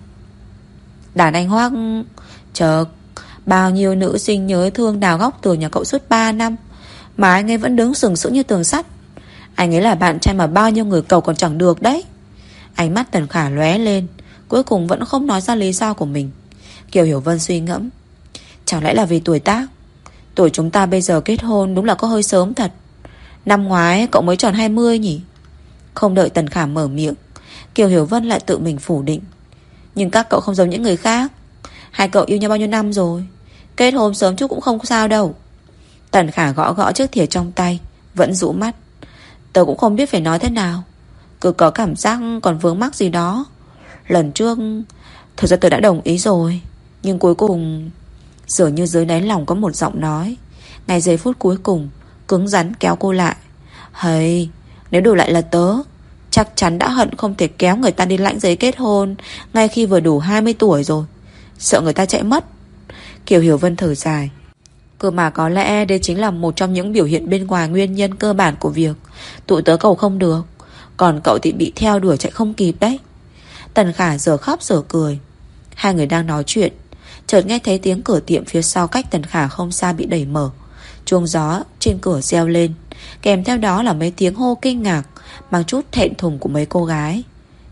Đàn anh Hoác. Chợt, bao nhiêu nữ sinh nhớ thương đào góc tường nhà cậu suốt 3 năm, mà anh ấy vẫn đứng sừng sững như tường sắt. Anh ấy là bạn trai mà bao nhiêu người cầu còn chẳng được đấy. Ánh mắt Tần Khả lóe lên, cuối cùng vẫn không nói ra lý do của mình. Kiều Hiểu Vân suy ngẫm. Chẳng lẽ là vì tuổi tác? Tuổi chúng ta bây giờ kết hôn đúng là có hơi sớm thật. Năm ngoái cậu mới tròn 20 nhỉ? Không đợi Tần Khả mở miệng, Kiều Hiểu Vân lại tự mình phủ định. Nhưng các cậu không giống những người khác. Hai cậu yêu nhau bao nhiêu năm rồi, kết hôn sớm chút cũng không sao đâu. Tần Khả gõ gõ chiếc thìa trong tay, vẫn rũ mắt. Tớ cũng không biết phải nói thế nào, cứ có cảm giác còn vướng mắc gì đó. Lần trước thực ra tớ đã đồng ý rồi, nhưng cuối cùng dường như dưới đáy lòng có một giọng nói, ngay giây phút cuối cùng cứng rắn kéo cô lại. Hây, nếu đổi lại là tớ, chắc chắn đã hận không thể kéo người ta đi lãnh giấy kết hôn ngay khi vừa đủ 20 tuổi rồi. Sợ người ta chạy mất. Kiều Hiểu Vân thở dài. Cơ mà có lẽ đây chính là một trong những biểu hiện bên ngoài nguyên nhân cơ bản của việc tụi tớ cầu không được, còn cậu thì bị theo đuổi chạy không kịp đấy. Tần Khả giờ khóc giờ cười. Hai người đang nói chuyện, chợt nghe thấy tiếng cửa tiệm phía sau cách Tần Khả không xa bị đẩy mở. Chuông gió trên cửa reo lên, kèm theo đó là mấy tiếng hô kinh ngạc, mang chút thẹn thùng của mấy cô gái.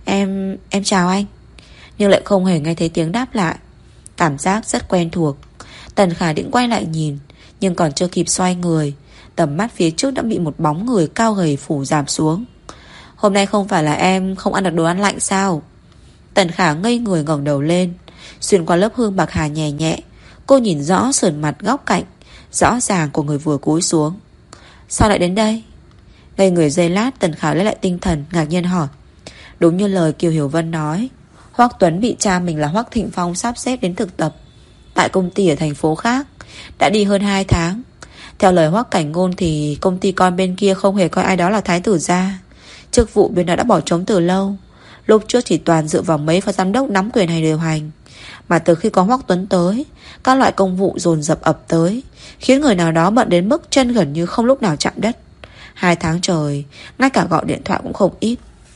Em chào anh. Nhưng lại không hề nghe thấy tiếng đáp lại. Cảm giác rất quen thuộc. Tần Khả định quay lại nhìn, nhưng còn chưa kịp xoay người, tầm mắt phía trước đã bị một bóng người cao gầy phủ giảm xuống. Hôm nay không phải là em không ăn được đồ ăn lạnh sao? Tần Khả ngây người ngẩng đầu lên. Xuyên qua lớp hương bạc hà nhẹ nhẹ, cô nhìn rõ sườn mặt góc cạnh rõ ràng của người vừa cúi xuống. Sao lại đến đây? Ngây người giây lát, Tần Khả lấy lại tinh thần, ngạc nhiên hỏi. Đúng như lời Kiều Hiểu Vân nói, Hoắc Tuấn bị cha mình là Hoắc Thịnh Phong sắp xếp đến thực tập tại công ty ở thành phố khác, đã đi hơn 2 tháng. Theo lời Hoắc Cảnh Ngôn thì công ty con bên kia không hề coi ai đó là thái tử gia. Chức vụ bên đó đã bỏ trống từ lâu. Lúc trước chỉ toàn dựa vào mấy phó giám đốc nắm quyền hay điều hành, mà từ khi có Hoắc Tuấn tới, các loại công vụ dồn dập ập tới, khiến người nào đó bận đến mức chân gần như không lúc nào chạm đất. 2 tháng trời, ngay cả gọi điện thoại cũng không ít.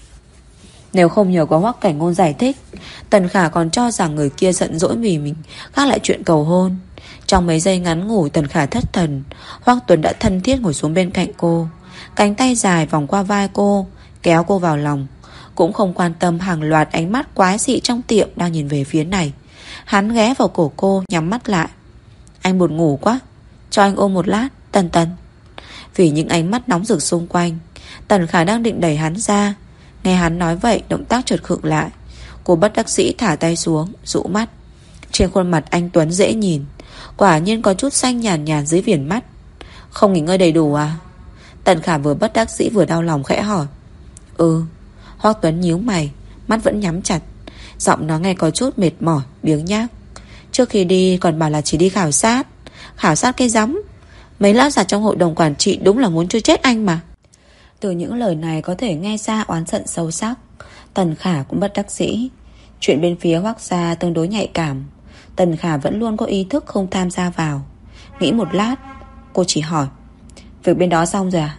Nếu không nhờ có Hoắc Cảnh Ngôn giải thích, Tần Khả còn cho rằng người kia giận dỗi vì mình gác lại chuyện cầu hôn. Trong mấy giây ngắn ngủi Tần Khả thất thần, Hoắc Tuấn đã thân thiết ngồi xuống bên cạnh cô, cánh tay dài vòng qua vai cô, kéo cô vào lòng. Cũng không quan tâm hàng loạt ánh mắt quái dị trong tiệm đang nhìn về phía này. Hắn ghé vào cổ cô, nhắm mắt lại. Anh buồn ngủ quá, cho anh ôm một lát, Tần Tần. Vì những ánh mắt nóng rực xung quanh, Tần Khả đang định đẩy hắn ra. Nghe hắn nói vậy, động tác chợt khựng lại. Cô bất đắc dĩ thả tay xuống, rũ mắt. Trên khuôn mặt anh Tuấn dễ nhìn, quả nhiên có chút xanh nhàn nhàn dưới viền mắt. Không nghỉ ngơi đầy đủ à? Tần Khả vừa bất đắc dĩ vừa đau lòng khẽ hỏi. Ừ. Hoắc Tuấn nhíu mày, mắt vẫn nhắm chặt, giọng nói nghe có chút mệt mỏi, biếng nhác. Trước khi đi còn bảo là chỉ đi khảo sát. Khảo sát cái rắm. Mấy lão già trong hội đồng quản trị đúng là muốn chơi chết anh mà. Từ những lời này có thể nghe ra oán giận sâu sắc. Tần Khả cũng bất đắc dĩ. Chuyện bên phía Hoắc gia tương đối nhạy cảm, Tần Khả vẫn luôn có ý thức không tham gia vào. Nghĩ một lát, cô chỉ hỏi. Việc bên đó xong rồi à?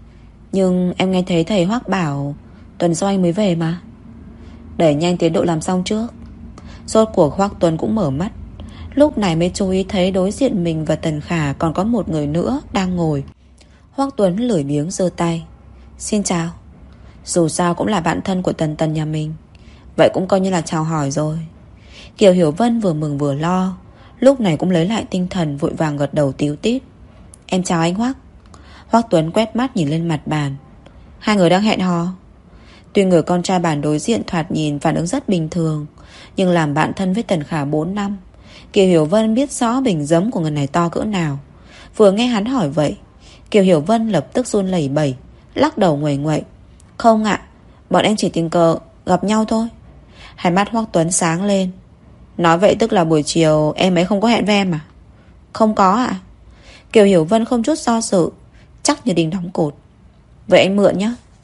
Nhưng em nghe thấy thầy Hoắc bảo tuần sau anh mới về mà. Đẩy nhanh tiến độ làm xong trước. Rốt cuộc Hoắc Tuấn cũng mở mắt, lúc này mới chú ý thấy đối diện mình và Tần Khả còn có một người nữa đang ngồi. Hoắc Tuấn lười biếng giơ tay. Xin chào. Dù sao cũng là bạn thân của Tần Tần nhà mình, vậy cũng coi như là chào hỏi rồi. Kiều Hiểu Vân vừa mừng vừa lo, lúc này cũng lấy lại tinh thần, vội vàng gật đầu tíu tít. Em chào anh Hoắc. Hoắc Tuấn quét mắt nhìn lên mặt bàn. Hai người đang hẹn hò. Tuy người con trai bàn đối diện thoạt nhìn phản ứng rất bình thường, nhưng làm bạn thân với Tần Khả 4 năm, Kiều Hiểu Vân biết rõ bình giấm của người này to cỡ nào. Vừa nghe hắn hỏi vậy, Kiều Hiểu Vân lập tức run lẩy bẩy, lắc đầu nguậy nguậy. Không ạ, bọn em chỉ tình cờ gặp nhau thôi. Hai mắt Hoắc Tuấn sáng lên. Nói vậy tức là buổi chiều em ấy không có hẹn với em à? Không có ạ. Kiều Hiểu Vân không chút do dự, chắc như đinh đóng cột. Vậy anh mượn nhé.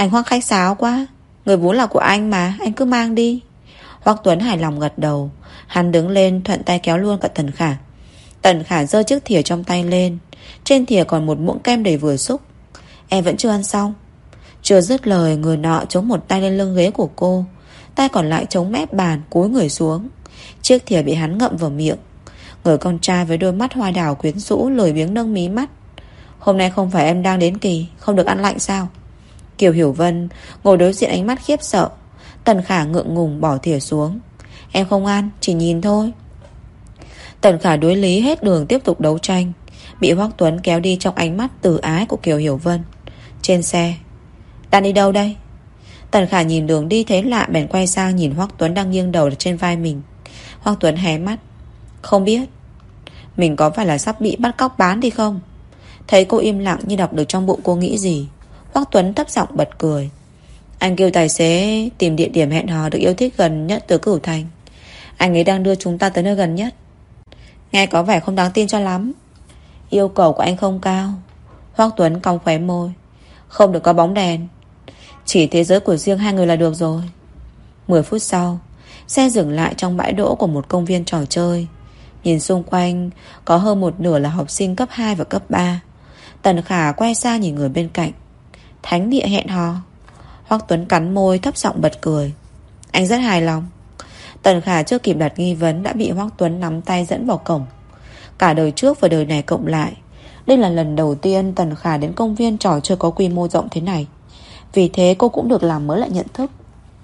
Anh Hoắc khách sáo quá. Người vốn là của anh mà, anh cứ mang đi. Hoắc Tuấn hài lòng gật đầu. Hắn đứng lên thuận tay kéo luôn cả Tần Khả. Tần Khả giơ chiếc thìa trong tay lên. Trên thìa còn một muỗng kem đầy vừa xúc. Em vẫn chưa ăn xong. Chưa dứt lời, người nọ chống một tay lên lưng ghế của cô, tay còn lại chống mép bàn, cúi người xuống. Chiếc thìa bị hắn ngậm vào miệng. Người con trai với đôi mắt hoa đào quyến rũ lười biếng nâng mí mắt. Hôm nay không phải em đang đến kỳ, không được ăn lạnh sao? Kiều Hiểu Vân ngồi đối diện ánh mắt khiếp sợ. Tần Khả ngượng ngùng bỏ thìa xuống. Em không ăn, chỉ nhìn thôi. Tần Khả đối lý hết đường tiếp tục đấu tranh, bị Hoắc Tuấn kéo đi trong ánh mắt từ ái của Kiều Hiểu Vân. Trên xe. Đang đi đâu đây? Tần Khả nhìn đường đi thấy lạ, bèn quay sang nhìn Hoắc Tuấn đang nghiêng đầu trên vai mình. Hoắc Tuấn hé mắt. Không biết. Mình có phải là sắp bị bắt cóc bán đi không? Thấy cô im lặng như đọc được trong bụng cô nghĩ gì, Hoắc Tuấn thấp giọng bật cười. Anh kêu tài xế tìm địa điểm hẹn hò được yêu thích gần nhất từ Cửu Thành. Anh ấy đang đưa chúng ta tới nơi gần nhất. Nghe có vẻ không đáng tin cho lắm. Yêu cầu của anh không cao. Hoắc Tuấn cong khóe môi. Không được có bóng đèn. Chỉ thế giới của riêng hai người là được rồi. 10 phút sau, xe dừng lại trong bãi đỗ của một công viên trò chơi. Nhìn xung quanh, có hơn một nửa là học sinh cấp 2 và cấp 3. Tần Khả quay sang nhìn người bên cạnh. Thánh địa hẹn hò. Hoắc Tuấn cắn môi thấp giọng bật cười. Anh rất hài lòng. Tần Khả chưa kịp đặt nghi vấn đã bị Hoắc Tuấn nắm tay dẫn vào cổng. Cả đời trước và đời này cộng lại, đây là lần đầu tiên Tần Khả đến công viên trò chơi có quy mô rộng thế này. Vì thế cô cũng được làm mới lại nhận thức.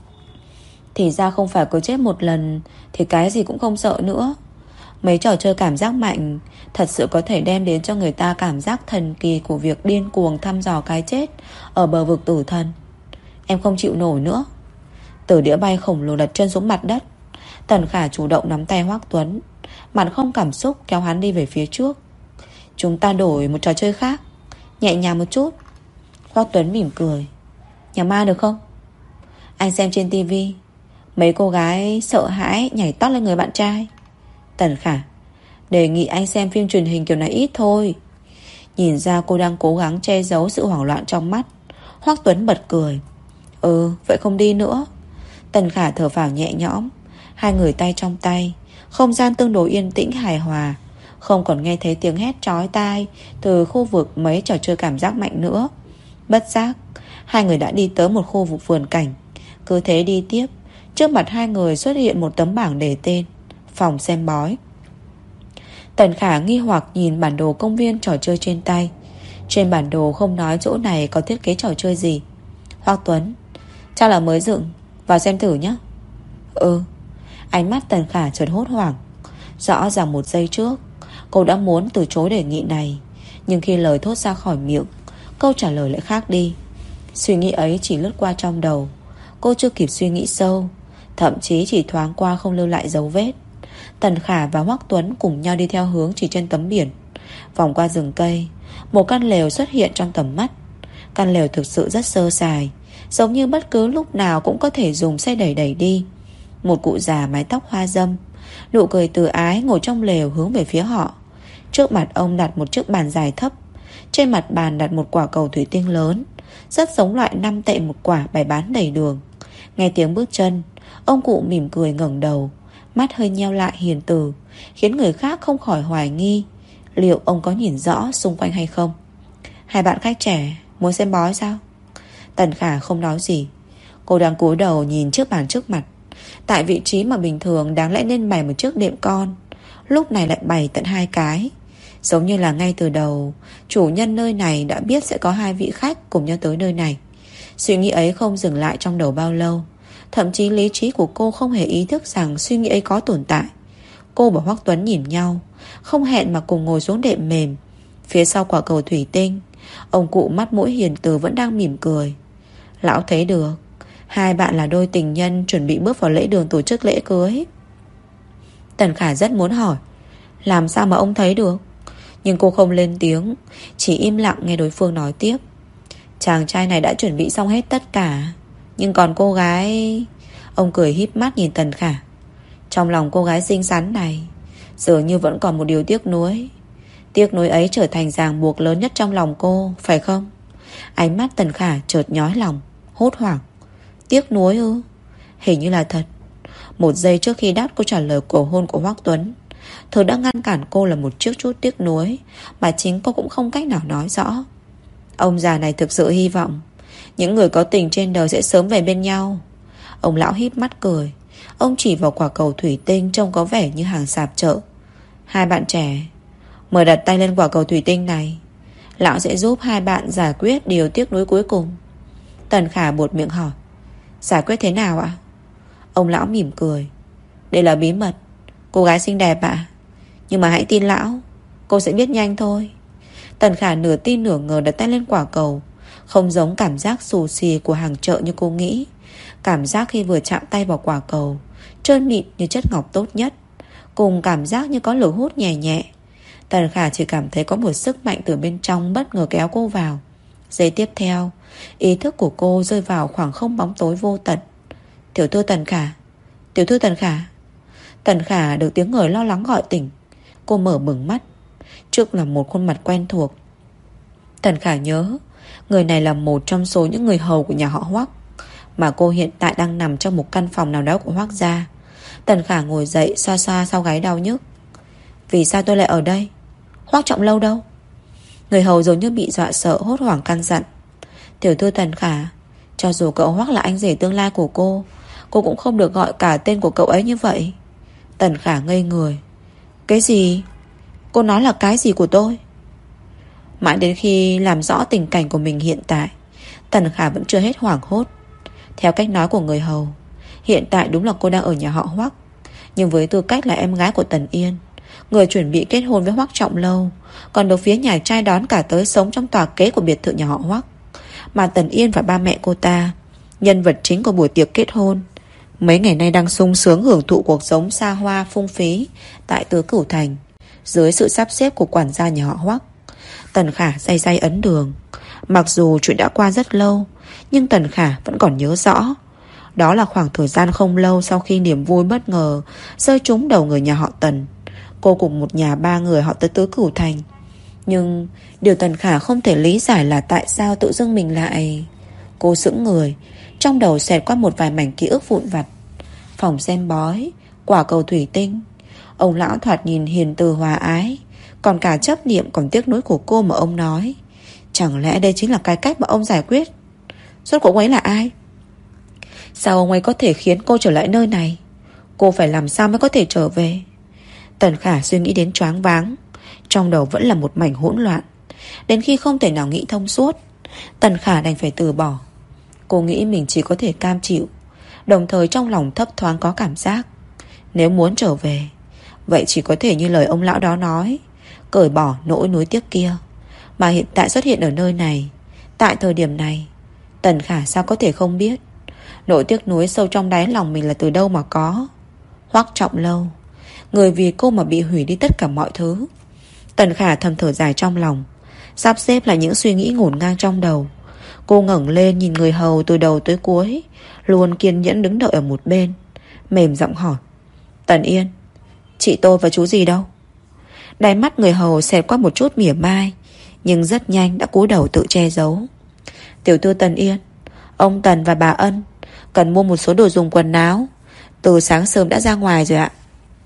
Thì ra không phải cứ chết một lần thì cái gì cũng không sợ nữa. Mấy trò chơi cảm giác mạnh thật sự có thể đem đến cho người ta cảm giác thần kỳ của việc điên cuồng thăm dò cái chết ở bờ vực tử thần. Em không chịu nổi nữa. Từ đĩa bay khổng lồ đặt chân xuống mặt đất. Tần Khả chủ động nắm tay Hoắc Tuấn, mặt không cảm xúc kéo hắn đi về phía trước. Chúng ta đổi một trò chơi khác, nhẹ nhàng một chút. Hoắc Tuấn mỉm cười. Nhà ma được không? Anh xem trên tivi mấy cô gái sợ hãi nhảy tót lên người bạn trai. Tần Khả. Đề nghị anh xem phim truyền hình kiểu này ít thôi. Nhìn ra cô đang cố gắng che giấu sự hoảng loạn trong mắt, Hoắc Tuấn bật cười. Vậy không đi nữa. Tần Khả thở phào nhẹ nhõm. Hai người tay trong tay. Không gian tương đối yên tĩnh hài hòa. Không còn nghe thấy tiếng hét chói tai từ khu vực mấy trò chơi cảm giác mạnh nữa. Bất giác hai người đã đi tới một khu vực vườn cảnh. Cứ thế đi tiếp, trước mặt hai người xuất hiện một tấm bảng đề tên phòng xem bói. Tần Khả nghi hoặc nhìn bản đồ công viên trò chơi trên tay. Trên bản đồ không nói chỗ này có thiết kế trò chơi gì. Hoắc Tuấn. Chắc là mới dựng, vào xem thử nhé. Ánh mắt Tần Khả chợt hốt hoảng. Rõ ràng một giây trước cô đã muốn từ chối đề nghị này, nhưng khi lời thốt ra khỏi miệng, câu trả lời lại khác đi. Suy nghĩ ấy chỉ lướt qua trong đầu. Cô chưa kịp suy nghĩ sâu, thậm chí chỉ thoáng qua không lưu lại dấu vết. Tần Khả và Hoắc Tuấn cùng nhau đi theo hướng chỉ trên tấm biển. Vòng qua rừng cây, một căn lều xuất hiện trong tầm mắt. Căn lều thực sự rất sơ sài, giống như bất cứ lúc nào cũng có thể dùng xe đẩy đẩy đi. Một cụ già mái tóc hoa dâm, nụ cười từ ái ngồi trong lều hướng về phía họ. Trước mặt ông đặt một chiếc bàn dài thấp. Trên mặt bàn đặt một quả cầu thủy tinh lớn, rất giống loại 5 tệ một quả bày bán đầy đường. Nghe tiếng bước chân, ông cụ mỉm cười ngẩng đầu, mắt hơi nheo lại hiền từ, khiến người khác không khỏi hoài nghi liệu ông có nhìn rõ xung quanh hay không. Hai bạn khách trẻ muốn xem bói sao? Tần Khả không nói gì. Cô đang cúi đầu nhìn chiếc bàn trước mặt. Tại vị trí mà bình thường đáng lẽ nên bày một chiếc đệm con, lúc này lại bày tận 2 cái. Giống như là ngay từ đầu chủ nhân nơi này đã biết sẽ có 2 vị khách cùng nhau tới nơi này. Suy nghĩ ấy không dừng lại trong đầu bao lâu. Thậm chí lý trí của cô không hề ý thức rằng suy nghĩ ấy có tồn tại. Cô và Hoắc Tuấn nhìn nhau, không hẹn mà cùng ngồi xuống đệm mềm. Phía sau quả cầu thủy tinh, ông cụ mắt mũi hiền từ vẫn đang mỉm cười. Lão thấy được, hai bạn là đôi tình nhân chuẩn bị bước vào lễ đường tổ chức lễ cưới. Tần Khả rất muốn hỏi, làm sao mà ông thấy được? Nhưng cô không lên tiếng, chỉ im lặng nghe đối phương nói tiếp. Chàng trai này đã chuẩn bị xong hết tất cả, nhưng còn cô gái... Ông cười híp mắt nhìn Tần Khả. Trong lòng cô gái xinh xắn này dường như vẫn còn một điều tiếc nuối. Tiếc nuối ấy trở thành ràng buộc lớn nhất trong lòng cô, phải không? Ánh mắt Tần Khả chợt nhói lòng. Hốt hoảng. Tiếc nuối ư? Hình như là thật. Một giây trước khi đáp câu trả lời cầu hôn của Hoắc Tuấn, thứ đã ngăn cản cô là một chút tiếc nuối mà chính cô cũng không cách nào nói rõ. Ông già này thực sự hy vọng những người có tình trên đời sẽ sớm về bên nhau. Ông lão híp mắt cười. Ông chỉ vào quả cầu thủy tinh trông có vẻ như hàng sạp chợ. Hai bạn trẻ, mời đặt tay lên quả cầu thủy tinh này. Lão sẽ giúp hai bạn giải quyết điều tiếc nuối cuối cùng. Tần Khả buột miệng hỏi, giải quyết thế nào ạ? Ông lão mỉm cười. Đây là bí mật. Cô gái xinh đẹp ạ. Nhưng mà hãy tin lão, cô sẽ biết nhanh thôi. Tần Khả nửa tin nửa ngờ đặt tay lên quả cầu. Không giống cảm giác xù xì của hàng chợ như cô nghĩ. Cảm giác khi vừa chạm tay vào quả cầu, trơn mịn như chất ngọc tốt nhất, cùng cảm giác như có lực hút nhẹ nhẹ. Tần Khả chỉ cảm thấy có một sức mạnh từ bên trong bất ngờ kéo cô vào. Giây tiếp theo, ý thức của cô rơi vào khoảng không bóng tối vô tận. Tiểu thư Tần Khả, tiểu thư Tần Khả. Tần Khả được tiếng người lo lắng gọi tỉnh. Cô mở bừng mắt. Trước là một khuôn mặt quen thuộc. Tần Khả nhớ người này là một trong số những người hầu của nhà họ Hoắc, mà cô hiện tại đang nằm trong một căn phòng nào đó của Hoắc gia. Tần Khả ngồi dậy, xoa xoa sau gáy đau nhức. Vì sao tôi lại ở đây? Hoắc Trọng Lâu đâu? Người hầu dường như bị dọa sợ, hốt hoảng căn dặn. Tiểu thư Tần Khả, cho dù cậu Hoắc là anh rể tương lai của cô cũng không được gọi cả tên của cậu ấy như vậy. Tần Khả ngây người. Cái gì? Cô nói là cái gì của tôi? Mãi đến khi làm rõ tình cảnh của mình hiện tại, Tần Khả vẫn chưa hết hoảng hốt. Theo cách nói của người hầu, hiện tại đúng là cô đang ở nhà họ Hoắc, nhưng với tư cách là em gái của Tần Yên, người chuẩn bị kết hôn với Hoắc Trọng Lâu, còn được phía nhà trai đón cả tới sống trong tòa kế của biệt thự nhà họ Hoắc. Mà Tần Yên và ba mẹ cô ta, nhân vật chính của buổi tiệc kết hôn, mấy ngày nay đang sung sướng hưởng thụ cuộc sống xa hoa phung phí tại Tứ Cửu Thành, dưới sự sắp xếp của quản gia nhà họ Hoắc. Tần Khả day day ấn đường. Mặc dù chuyện đã qua rất lâu, nhưng Tần Khả vẫn còn nhớ rõ. Đó là khoảng thời gian không lâu sau khi niềm vui bất ngờ rơi trúng đầu người nhà họ Tần. Cô cùng một nhà ba người họ tới Tứ Cửu Thành. Nhưng điều Tần Khả không thể lý giải là tại sao tự dưng mình lại... Cô sững người. Trong đầu xẹt qua một vài mảnh ký ức vụn vặt. Phòng xem bói, quả cầu thủy tinh. Ông lão thoạt nhìn hiền từ hòa ái, còn cả chấp niệm còn tiếc nuối của cô mà ông nói. Chẳng lẽ đây chính là cái cách mà ông giải quyết? Rốt cuộc ông ấy là ai? Sao ông ấy có thể khiến cô trở lại nơi này? Cô phải làm sao mới có thể trở về? Tần Khả suy nghĩ đến choáng váng. Trong đầu vẫn là một mảnh hỗn loạn. Đến khi không thể nào nghĩ thông suốt, Tần Khả đành phải từ bỏ. Cô nghĩ mình chỉ có thể cam chịu, đồng thời trong lòng thấp thoáng có cảm giác nếu muốn trở về, vậy chỉ có thể như lời ông lão đó nói, cởi bỏ nỗi nuối tiếc kia. Mà hiện tại xuất hiện ở nơi này, tại thời điểm này, Tần Khả sao có thể không biết nỗi tiếc nuối sâu trong đáy lòng mình là từ đâu mà có. Hoắc Trọng Lâu, người vì cô mà bị hủy đi tất cả mọi thứ. Tần Khả thầm thở dài trong lòng, sắp xếp lại những suy nghĩ ngổn ngang trong đầu. Cô ngẩng lên nhìn người hầu từ đầu tới cuối, luôn kiên nhẫn đứng đợi ở một bên, mềm giọng hỏi, Tần Yên, chị tôi và chú gì đâu? Đáy mắt người hầu xẹt qua một chút mỉa mai, nhưng rất nhanh đã cúi đầu tự che giấu. Tiểu thư Tần Yên, ông Tần và bà Ân cần mua một số đồ dùng quần áo, từ sáng sớm đã ra ngoài rồi ạ.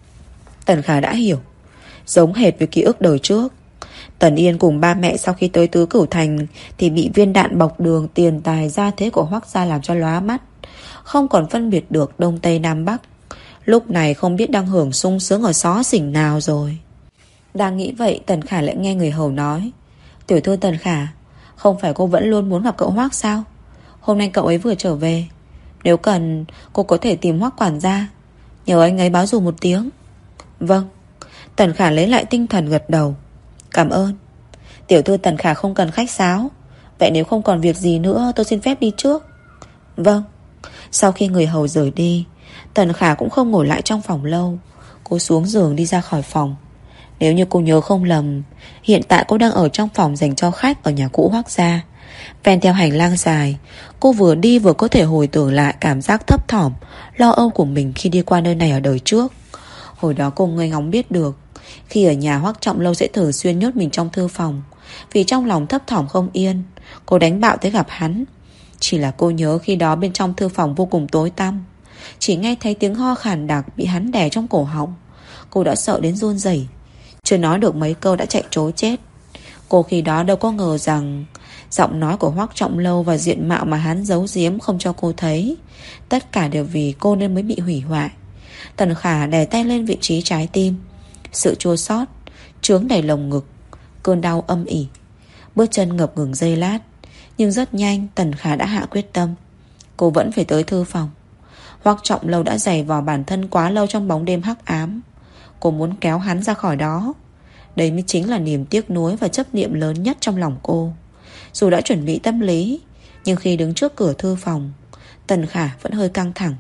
Tần Khả đã hiểu, giống hệt với ký ức đời trước. Tần Yên cùng ba mẹ sau khi tới Tứ Cửu Thành thì bị viên đạn bọc đường, tiền tài gia thế của Hoắc gia làm cho lóa mắt, không còn phân biệt được Đông Tây Nam Bắc. Lúc này không biết đang hưởng sung sướng ở xó xỉnh nào rồi. Đang nghĩ vậy, Tần Khả lại nghe người hầu nói, tiểu thư Tần Khả, không phải cô vẫn luôn muốn gặp cậu Hoắc sao? Hôm nay cậu ấy vừa trở về, nếu cần cô có thể tìm Hoắc quản gia, nhờ anh ấy báo dù một tiếng. Vâng. Tần Khả lấy lại tinh thần gật đầu. Cảm ơn. Tiểu thư Tần Khả không cần khách sáo. Vậy nếu không còn việc gì nữa, tôi xin phép đi trước. Vâng. Sau khi người hầu rời đi, Tần Khả cũng không ngồi lại trong phòng lâu. Cô xuống giường đi ra khỏi phòng. Nếu như cô nhớ không lầm, hiện tại cô đang ở trong phòng dành cho khách ở nhà cũ Hoắc gia. Ven theo hành lang dài, cô vừa đi vừa có thể hồi tưởng lại cảm giác thấp thỏm, lo âu của mình khi đi qua nơi này ở đời trước. Hồi đó cô ngây ngóng biết được, khi ở nhà Hoắc Trọng Lâu sẽ thường xuyên nhốt mình trong thư phòng, vì trong lòng thấp thỏm không yên. Cô đánh bạo tới gặp hắn, Chỉ là cô nhớ khi đó bên trong thư phòng vô cùng tối tăm, chỉ nghe thấy tiếng ho khàn đặc bị hắn đè trong cổ họng. Cô đã sợ đến run rẩy, chưa nói được mấy câu đã chạy trối chết. Cô khi đó đâu có ngờ rằng giọng nói của Hoắc Trọng Lâu và diện mạo mà hắn giấu giếm không cho cô thấy, tất cả đều vì cô nên mới bị hủy hoại. Tần Khả đè tay lên vị trí trái tim. Sự chua xót chướng đầy lồng ngực, cơn đau âm ỉ. Bước chân ngập ngừng giây lát, nhưng rất nhanh Tần Khả đã hạ quyết tâm. Cô vẫn phải tới thư phòng. Hoắc Trọng Lâu đã giày vò bản thân quá lâu trong bóng đêm hắc ám. Cô muốn kéo hắn ra khỏi đó. Đây mới chính là niềm tiếc nuối và chấp niệm lớn nhất trong lòng cô. Dù đã chuẩn bị tâm lý, nhưng khi đứng trước cửa thư phòng, Tần Khả vẫn hơi căng thẳng.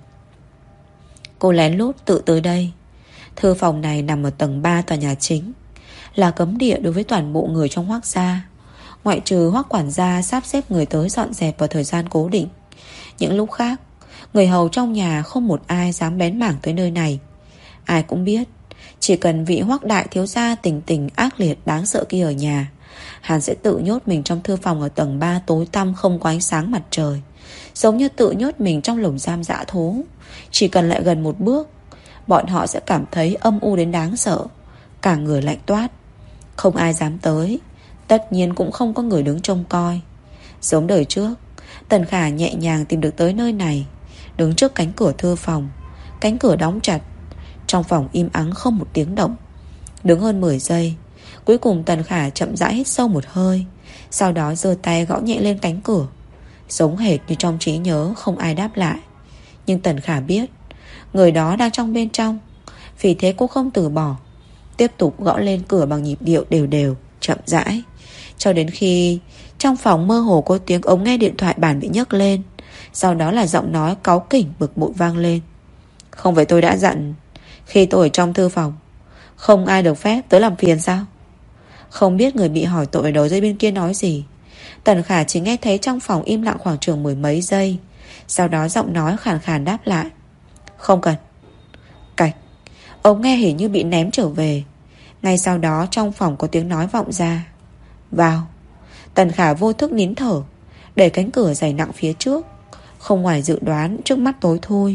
Cô lén lút tự tới đây. Thư phòng này nằm ở tầng 3 tòa nhà chính, là cấm địa đối với toàn bộ người trong Hoắc gia, ngoại trừ Hoắc quản gia sắp xếp người tới dọn dẹp vào thời gian cố định. Những lúc khác, người hầu trong nhà không một ai dám bén mảng tới nơi này. Ai cũng biết, chỉ cần vị Hoắc đại thiếu gia tình tình ác liệt đáng sợ kia ở nhà, hắn sẽ tự nhốt mình trong thư phòng ở tầng 3 tối tăm không có ánh sáng mặt trời, giống như tự nhốt mình trong lồng giam dã thú. Chỉ cần lại gần một bước, bọn họ sẽ cảm thấy âm u đến đáng sợ, cả người lạnh toát. Không ai dám tới, tất nhiên cũng không có người đứng trông coi. Giống đời trước, Tần Khả nhẹ nhàng tìm được tới nơi này, đứng trước cánh cửa thư phòng. Cánh cửa đóng chặt. Trong phòng im ắng không một tiếng động. Đứng hơn 10 giây, cuối cùng Tần Khả chậm rãi hít sâu một hơi, sau đó giơ tay gõ nhẹ lên cánh cửa. Giống hệt như trong trí nhớ không ai đáp lại. Nhưng Tần Khả biết người đó đang trong bên trong, vì thế cô không từ bỏ, tiếp tục gõ lên cửa bằng nhịp điệu đều đều, chậm rãi, cho đến khi trong phòng mơ hồ có tiếng ống nghe điện thoại bàn bị nhấc lên. Sau đó là giọng nói cáu kỉnh bực bội vang lên. Không phải tôi đã dặn khi tôi ở trong thư phòng không ai được phép tới làm phiền sao? Không biết người bị hỏi tội ở đầu dây bên kia nói gì. Tần Khả chỉ nghe thấy trong phòng im lặng khoảng chừng mười mấy giây. Sau đó giọng nói khàn khàn đáp lại. Không cần. Cạch. Ống nghe hình như bị ném trở về. Ngay sau đó trong phòng có tiếng nói vọng ra. Vào. Tần Khả vô thức nín thở, đẩy cánh cửa dày nặng phía trước. Không ngoài dự đoán, trước mắt tối thui,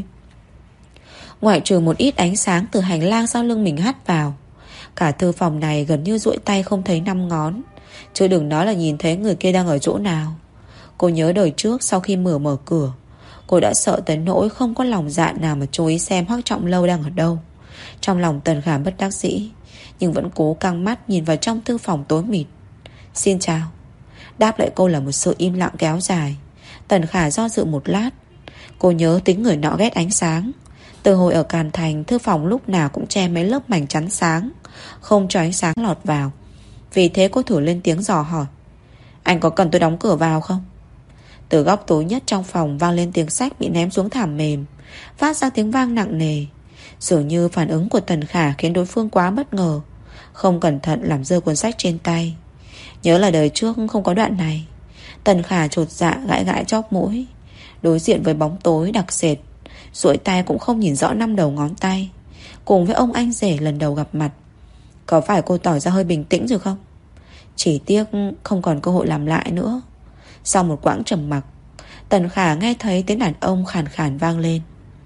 ngoại trừ một ít ánh sáng từ hành lang sau lưng mình hắt vào. Cả thư phòng này gần như duỗi tay không thấy 5 ngón, chứ đừng nói là nhìn thấy người kia đang ở chỗ nào. Cô nhớ đời trước sau khi mở cửa, cô đã sợ tới nỗi không có lòng dạ nào mà chú ý xem Hoắc Trọng Lâu đang ở đâu. Trong lòng Tần Khả bất đắc dĩ, nhưng vẫn cố căng mắt nhìn vào trong thư phòng tối mịt. Xin chào. Đáp lại cô là một sự im lặng kéo dài. Tần Khả do dự một lát. Cô nhớ tính người nọ ghét ánh sáng. Từ hồi ở Càn Thành, thư phòng lúc nào cũng che mấy lớp mảnh chắn sáng, không cho ánh sáng lọt vào. Vì thế cô thử lên tiếng dò hỏi. Anh có cần tôi đóng cửa vào không? Từ góc tối nhất trong phòng vang lên tiếng sách bị ném xuống thảm mềm, phát ra tiếng vang nặng nề. Dường như phản ứng của Tần Khả khiến đối phương quá bất ngờ, không cẩn thận làm rơi cuốn sách trên tay. Nhớ là đời trước không có đoạn này. Tần Khả chột dạ gãi gãi chóp mũi. Đối diện với bóng tối đặc sệt, duỗi tay cũng không nhìn rõ 5 đầu ngón tay. Cùng với ông anh rể lần đầu gặp mặt, có phải cô tỏ ra hơi bình tĩnh rồi không? Chỉ tiếc không còn cơ hội làm lại nữa. Sau một quãng trầm mặc, Tần Khả nghe thấy tiếng đàn ông khàn khàn vang lên.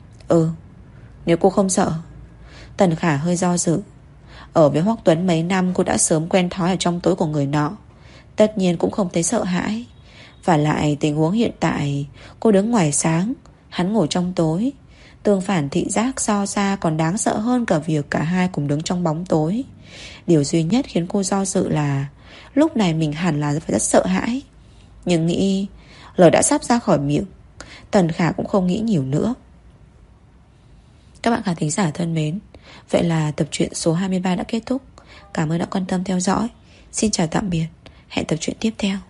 Nếu cô không sợ. Tần Khả hơi do dự. Ở với Hoắc Tuấn mấy năm, cô đã sớm quen thói ở trong tối của người nọ, tất nhiên cũng không thấy sợ hãi. Và lại tình huống hiện tại, cô đứng ngoài sáng, hắn ngồi trong tối, tương phản thị giác so xa còn đáng sợ hơn cả việc cả hai cùng đứng trong bóng tối. Điều duy nhất khiến cô do dự là lúc này mình hẳn là phải rất sợ hãi. Nhưng nghĩ lời đã sắp ra khỏi miệng, Tần Khả cũng không nghĩ nhiều nữa. Các bạn khán thính giả thân mến, vậy là tập truyện số 23 đã kết thúc. Cảm ơn đã quan tâm theo dõi. Xin chào tạm biệt. Hẹn tập truyện tiếp theo.